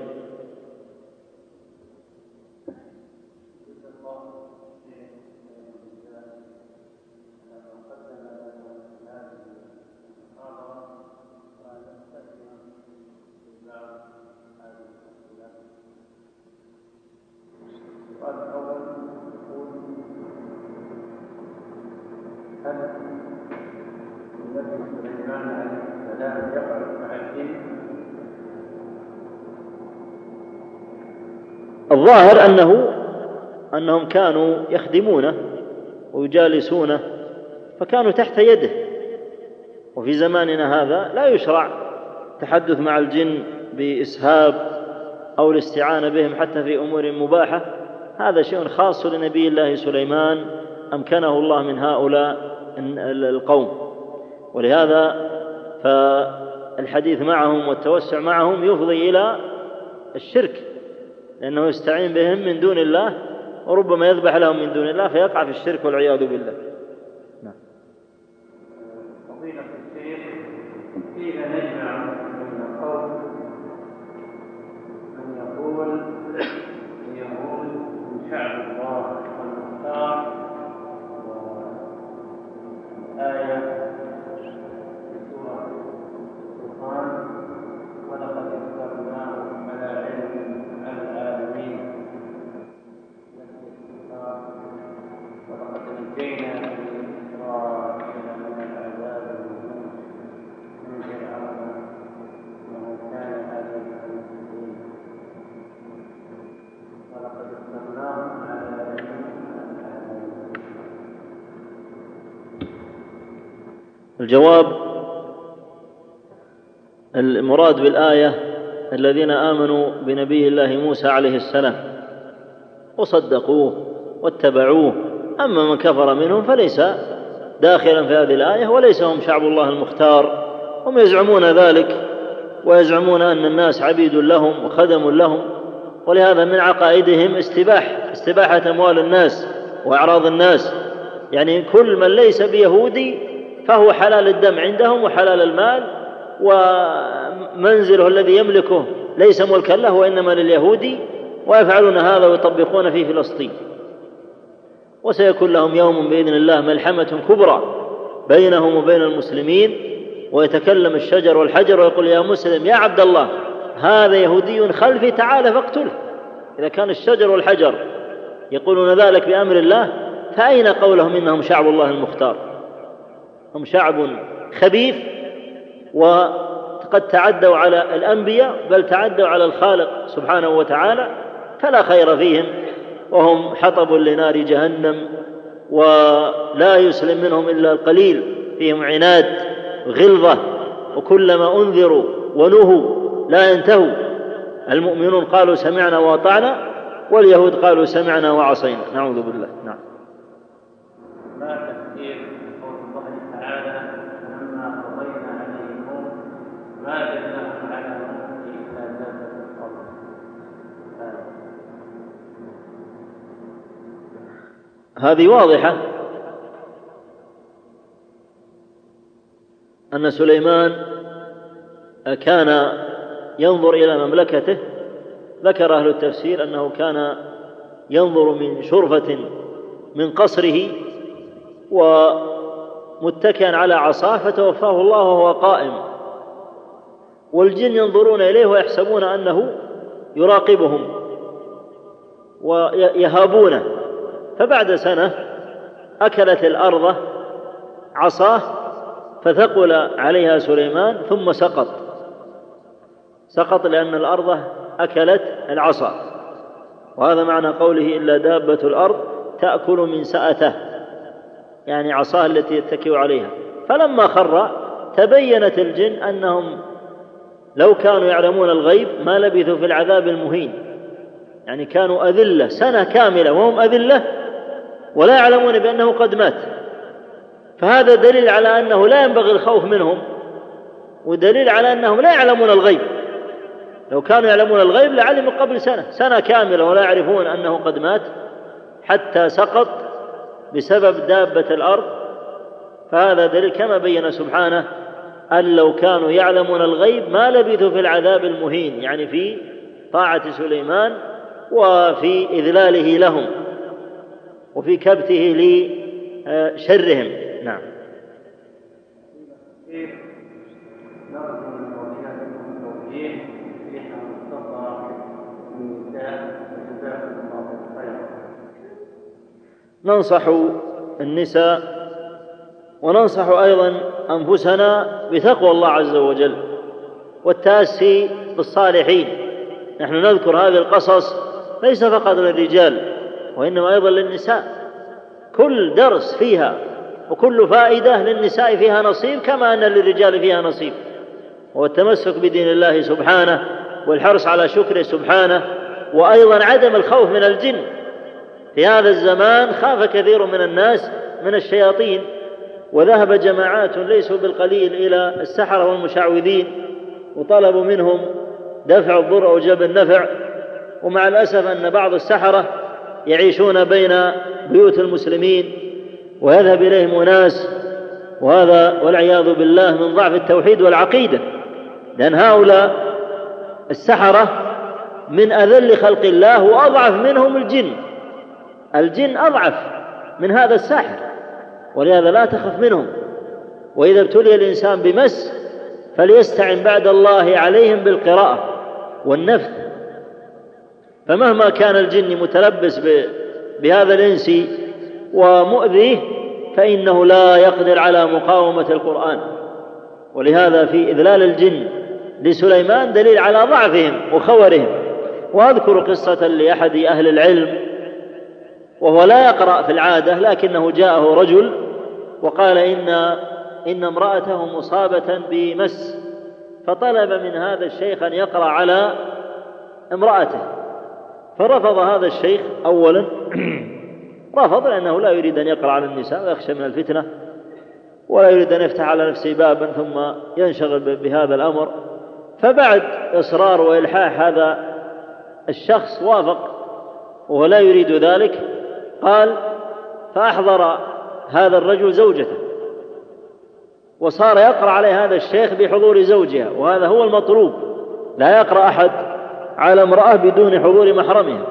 الظاهر أنهم كانوا يخدمونه ويجالسونه، فكانوا تحت يده. وفي زماننا هذا لا يشرع تحدث مع الجن بإسهاب أو الاستعانة بهم حتى في أمور مباحة. هذا شيء خاص لنبي الله سليمان أمكنه الله من هؤلاء القوم. ولهذا فالحديث معهم والتوسع معهم يفضي إلى الشرك، لأنه يستعين بهم من دون الله، وربما يذبح لهم من دون الله فيقع في الشرك والعياذ بالله. نعم. فضيلة الشيخ، كيف نجمع بين قول من يقول اليهود من شعب الله المختار، وآية في سورة القرآن ولقد اخترناهم على علم على العالمين، ولقد نجينا بني إسرائيل من العذاب من فرعون إنه كان عالما بالمسلمين، ولقد اخترناهم على علم على العالمين. الجواب: المراد بالآية الذين آمنوا بنبي الله موسى عليه السلام وصدقوه واتبعوه. أما من كفر منهم فليس داخلا في هذه الآية، وليس هم شعب الله المختار. هم يزعمون ذلك، ويزعمون أن الناس عبيد لهم وخدم لهم، ولهذا من عقائدهم استباحة أموال الناس وأعراض الناس. يعني كل من ليس بيهودي فهو حلال الدم عندهم وحلال المال، ومنزله الذي يملكه ليس ملكا له وإنما لليهودي، ويفعلون هذا ويطبقون في فلسطين. وسيكون لهم يوم بإذن الله ملحمة كبرى بينهم وبين المسلمين، ويتكلم الشجر والحجر ويقول: يا مسلم يا عبد الله، هذا يهودي خلفي تعال فاقتله. إذا كان الشجر والحجر يقولون ذلك بأمر الله، فأين قولهم إنهم شعب الله المختار؟ هم شعب خبيث، وقد تعدوا على الأنبياء، بل تعدوا على الخالق سبحانه وتعالى، فلا خير فيهم، وهم حطب لنار جهنم، ولا يسلم منهم إلا القليل. فيهم عناد غلظة، وكلما أنذروا ونهوا لا ينتهوا. المؤمنون قالوا سمعنا وأطعنا، واليهود قالوا سمعنا وعصينا، نعوذ بالله. نعم. ما تفسير قول الله تعالى: لما قضينا عليه الموت ما جعلناهم على موته إلا دابة الأرض؟ هذه واضحة أن سليمان كان ينظر إلى مملكته. ذكر أهل التفسير أنه كان ينظر من شرفة من قصره ومتكئا على عصاه، فتوفاه الله وهو قائم، والجن ينظرون إليه ويحسبون أنه يراقبهم ويهابونه. فبعد سنة أكلت الأرض عصاه فثقل عليها سليمان، ثم سقط لأن الأرض أكلت العصا. وهذا معنى قوله: إلا دابة الأرض تأكل من سأته، يعني عصاه التي يتكئ عليها. فلما خر تبينت الجن أنهم لو كانوا يعلمون الغيب ما لبثوا في العذاب المهين. يعني كانوا أذلة سنة كاملة وهم أذلة، ولا يعلمون بأنه قد مات. فهذا دليل على أنه لا ينبغي الخوف منهم، ودليل على أنهم لا يعلمون الغيب. لو كانوا يعلمون الغيب لعلموا قبل سنة كاملة ولا يعرفون أنه قد مات حتى سقط بسبب دابة الأرض. فهذا دليل كما بين سبحانه أن لو كانوا يعلمون الغيب ما لبثوا في العذاب المهين، يعني في طاعة سليمان وفي إذلاله لهم وفي كبته لشرهم. نعم. ننصح النساء وننصح أيضا أنفسنا بتقوى الله عز وجل والتأسي بالصالحين. نحن نذكر هذه القصص ليس فقط للرجال وإنما أيضا للنساء، كل درس فيها وكل فائدة للنساء فيها نصيب كما أن للرجال فيها نصيب، والتمسك بدين الله سبحانه والحرص على شكره سبحانه، وأيضا عدم الخوف من الجن. في هذا الزمان خاف كثير من الناس من الشياطين، وذهب جماعات ليسوا بالقليل إلى السحرة والمشعوذين وطلبوا منهم دفع الضر أو جلب النفع. ومع الأسف أن بعض السحرة يعيشون بين بيوت المسلمين ويذهب إليهم أناس، وهذا والعياذ بالله من ضعف التوحيد والعقيدة، لأن هؤلاء السحرة من أذل خلق الله وأضعف منهم الجن أضعف من هذا الساحر، ولهذا لا تخف منهم. وإذا ابتلي الإنسان بمس فليستعن بعد الله عليهم بالقراءة والنفث، فمهما كان الجن متلبس بهذا الإنس ومؤذيه فإنه لا يقدر على مقاومة القرآن. ولهذا في إذلال الجن لسليمان دليل على ضعفهم وخورهم. وأذكر قصة لأحد أهل العلم وهو لا يقرأ في العادة، لكنه جاءه رجل وقال إن امرأته مصابة بمس، فطلب من هذا الشيخ أن يقرأ على امرأته، فرفض هذا الشيخ أولا رفض لأنه لا يريد أن يقرأ على النساء ويخشى من الفتنة ولا يريد أن يفتح على نفسه بابا ثم ينشغل بهذا الأمر. فبعد إصرار وإلحاح هذا الشخص وافق وهو لا يريد ذلك. قال فأحضر هذا الرجل زوجته وصار يقرأ عليه هذا الشيخ بحضور زوجها، وهذا هو المطلوب، لا يقرأ أحد على امرأة بدون حضور محرمها.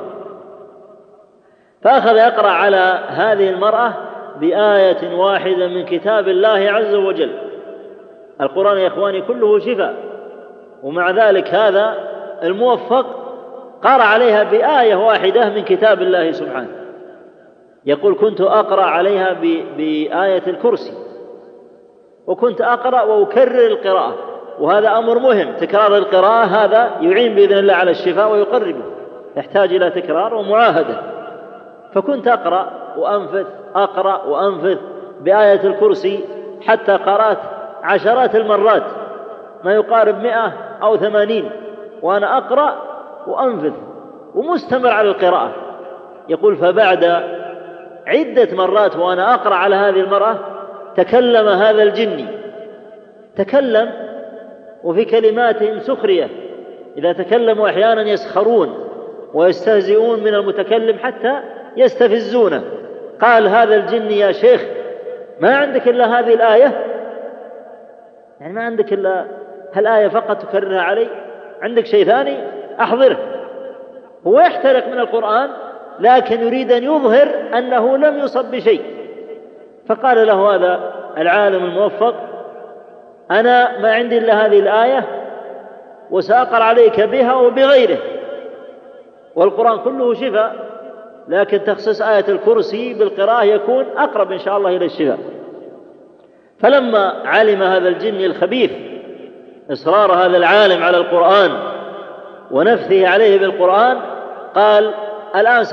فأخذ يقرأ على هذه المرأة بآية واحدة من كتاب الله عز وجل. القرآن يا إخواني كله شفاء، ومع ذلك هذا الموفق قرأ عليها بآية واحدة من كتاب الله سبحانه. يقول كنت أقرأ عليها بآية الكرسي، وكنت أقرأ وأكرر القراءة، وهذا أمر مهم. تكرار القراءة هذا يعين بإذن الله على الشفاء ويقربه، يحتاج إلى تكرار ومعاهدة. فكنت أقرأ وأنفذ بآية الكرسي حتى قرأت عشرات المرات، ما يقارب 100 أو 80، وأنا أقرأ وأنفذ ومستمر على القراءة. يقول فبعد عدة مرات وأنا أقرأ على هذه المرأة تكلم هذا الجني، تكلم، وفي كلماتهم سخرية، إذا تكلموا أحيانا يسخرون ويستهزئون من المتكلم حتى يستفزونه. قال هذا الجني يا شيخ ما عندك إلا هذه الآية؟ يعني ما عندك إلا هالآية فقط تكررها علي؟ عندك شيء ثاني؟ أحضره. هو يحترق من القرآن لكن يريد أن يظهر أنه لم يصب بشيء. فقال له هذا العالم الموفق أنا ما عندي إلا هذه الآية وسأقرأ عليك بها وبغيره، والقرآن كله شفاء، لكن تخصيص آية الكرسي بالقراءة يكون أقرب إن شاء الله إلى الشفاء. فلما علم هذا الجن الخبيث إصرار هذا العالم على القرآن ونفثه عليه بالقرآن قال الآن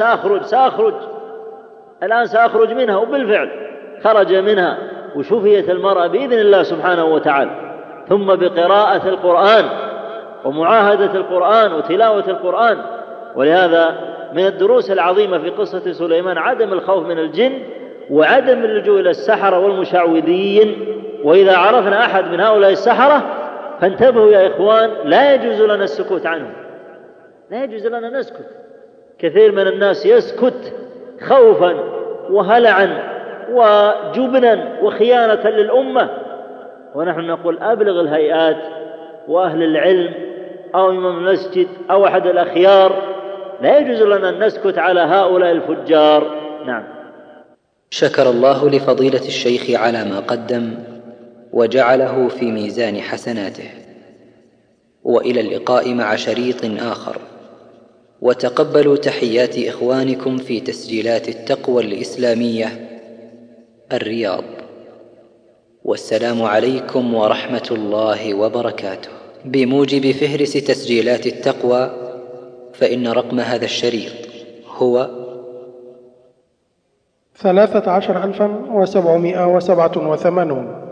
سأخرج منها. وبالفعل خرج منها وشفيت المرأة بإذن الله سبحانه وتعالى. ثم بقراءة القرآن ومعاهدة القرآن وتلاوة القرآن. ولهذا من الدروس العظيمة في قصة سليمان عدم الخوف من الجن وعدم اللجوء إلى السحرة والمشعوذين. وإذا عرفنا أحد من هؤلاء السحرة فانتبهوا يا إخوان، لا يجوز لنا السكوت عنه، لا يجوز لنا نسكت. كثير من الناس يسكت خوفا وهلعا وجبنا وخيانة للأمة، ونحن نقول أبلغ الهيئات وأهل العلم أو إمام المسجد أو أحد الأخيار، لا يجوز لنا أن نسكت على هؤلاء الفجار. نعم. شكر الله لفضيلة الشيخ على ما قدم وجعله في ميزان حسناته. وإلى اللقاء مع شريط آخر، وتقبلوا تحيات إخوانكم في تسجيلات التقوى الإسلامية الرياض، والسلام عليكم ورحمة الله وبركاته. بموجب فهرس تسجيلات التقوى، فإن رقم هذا الشريط هو 13,787.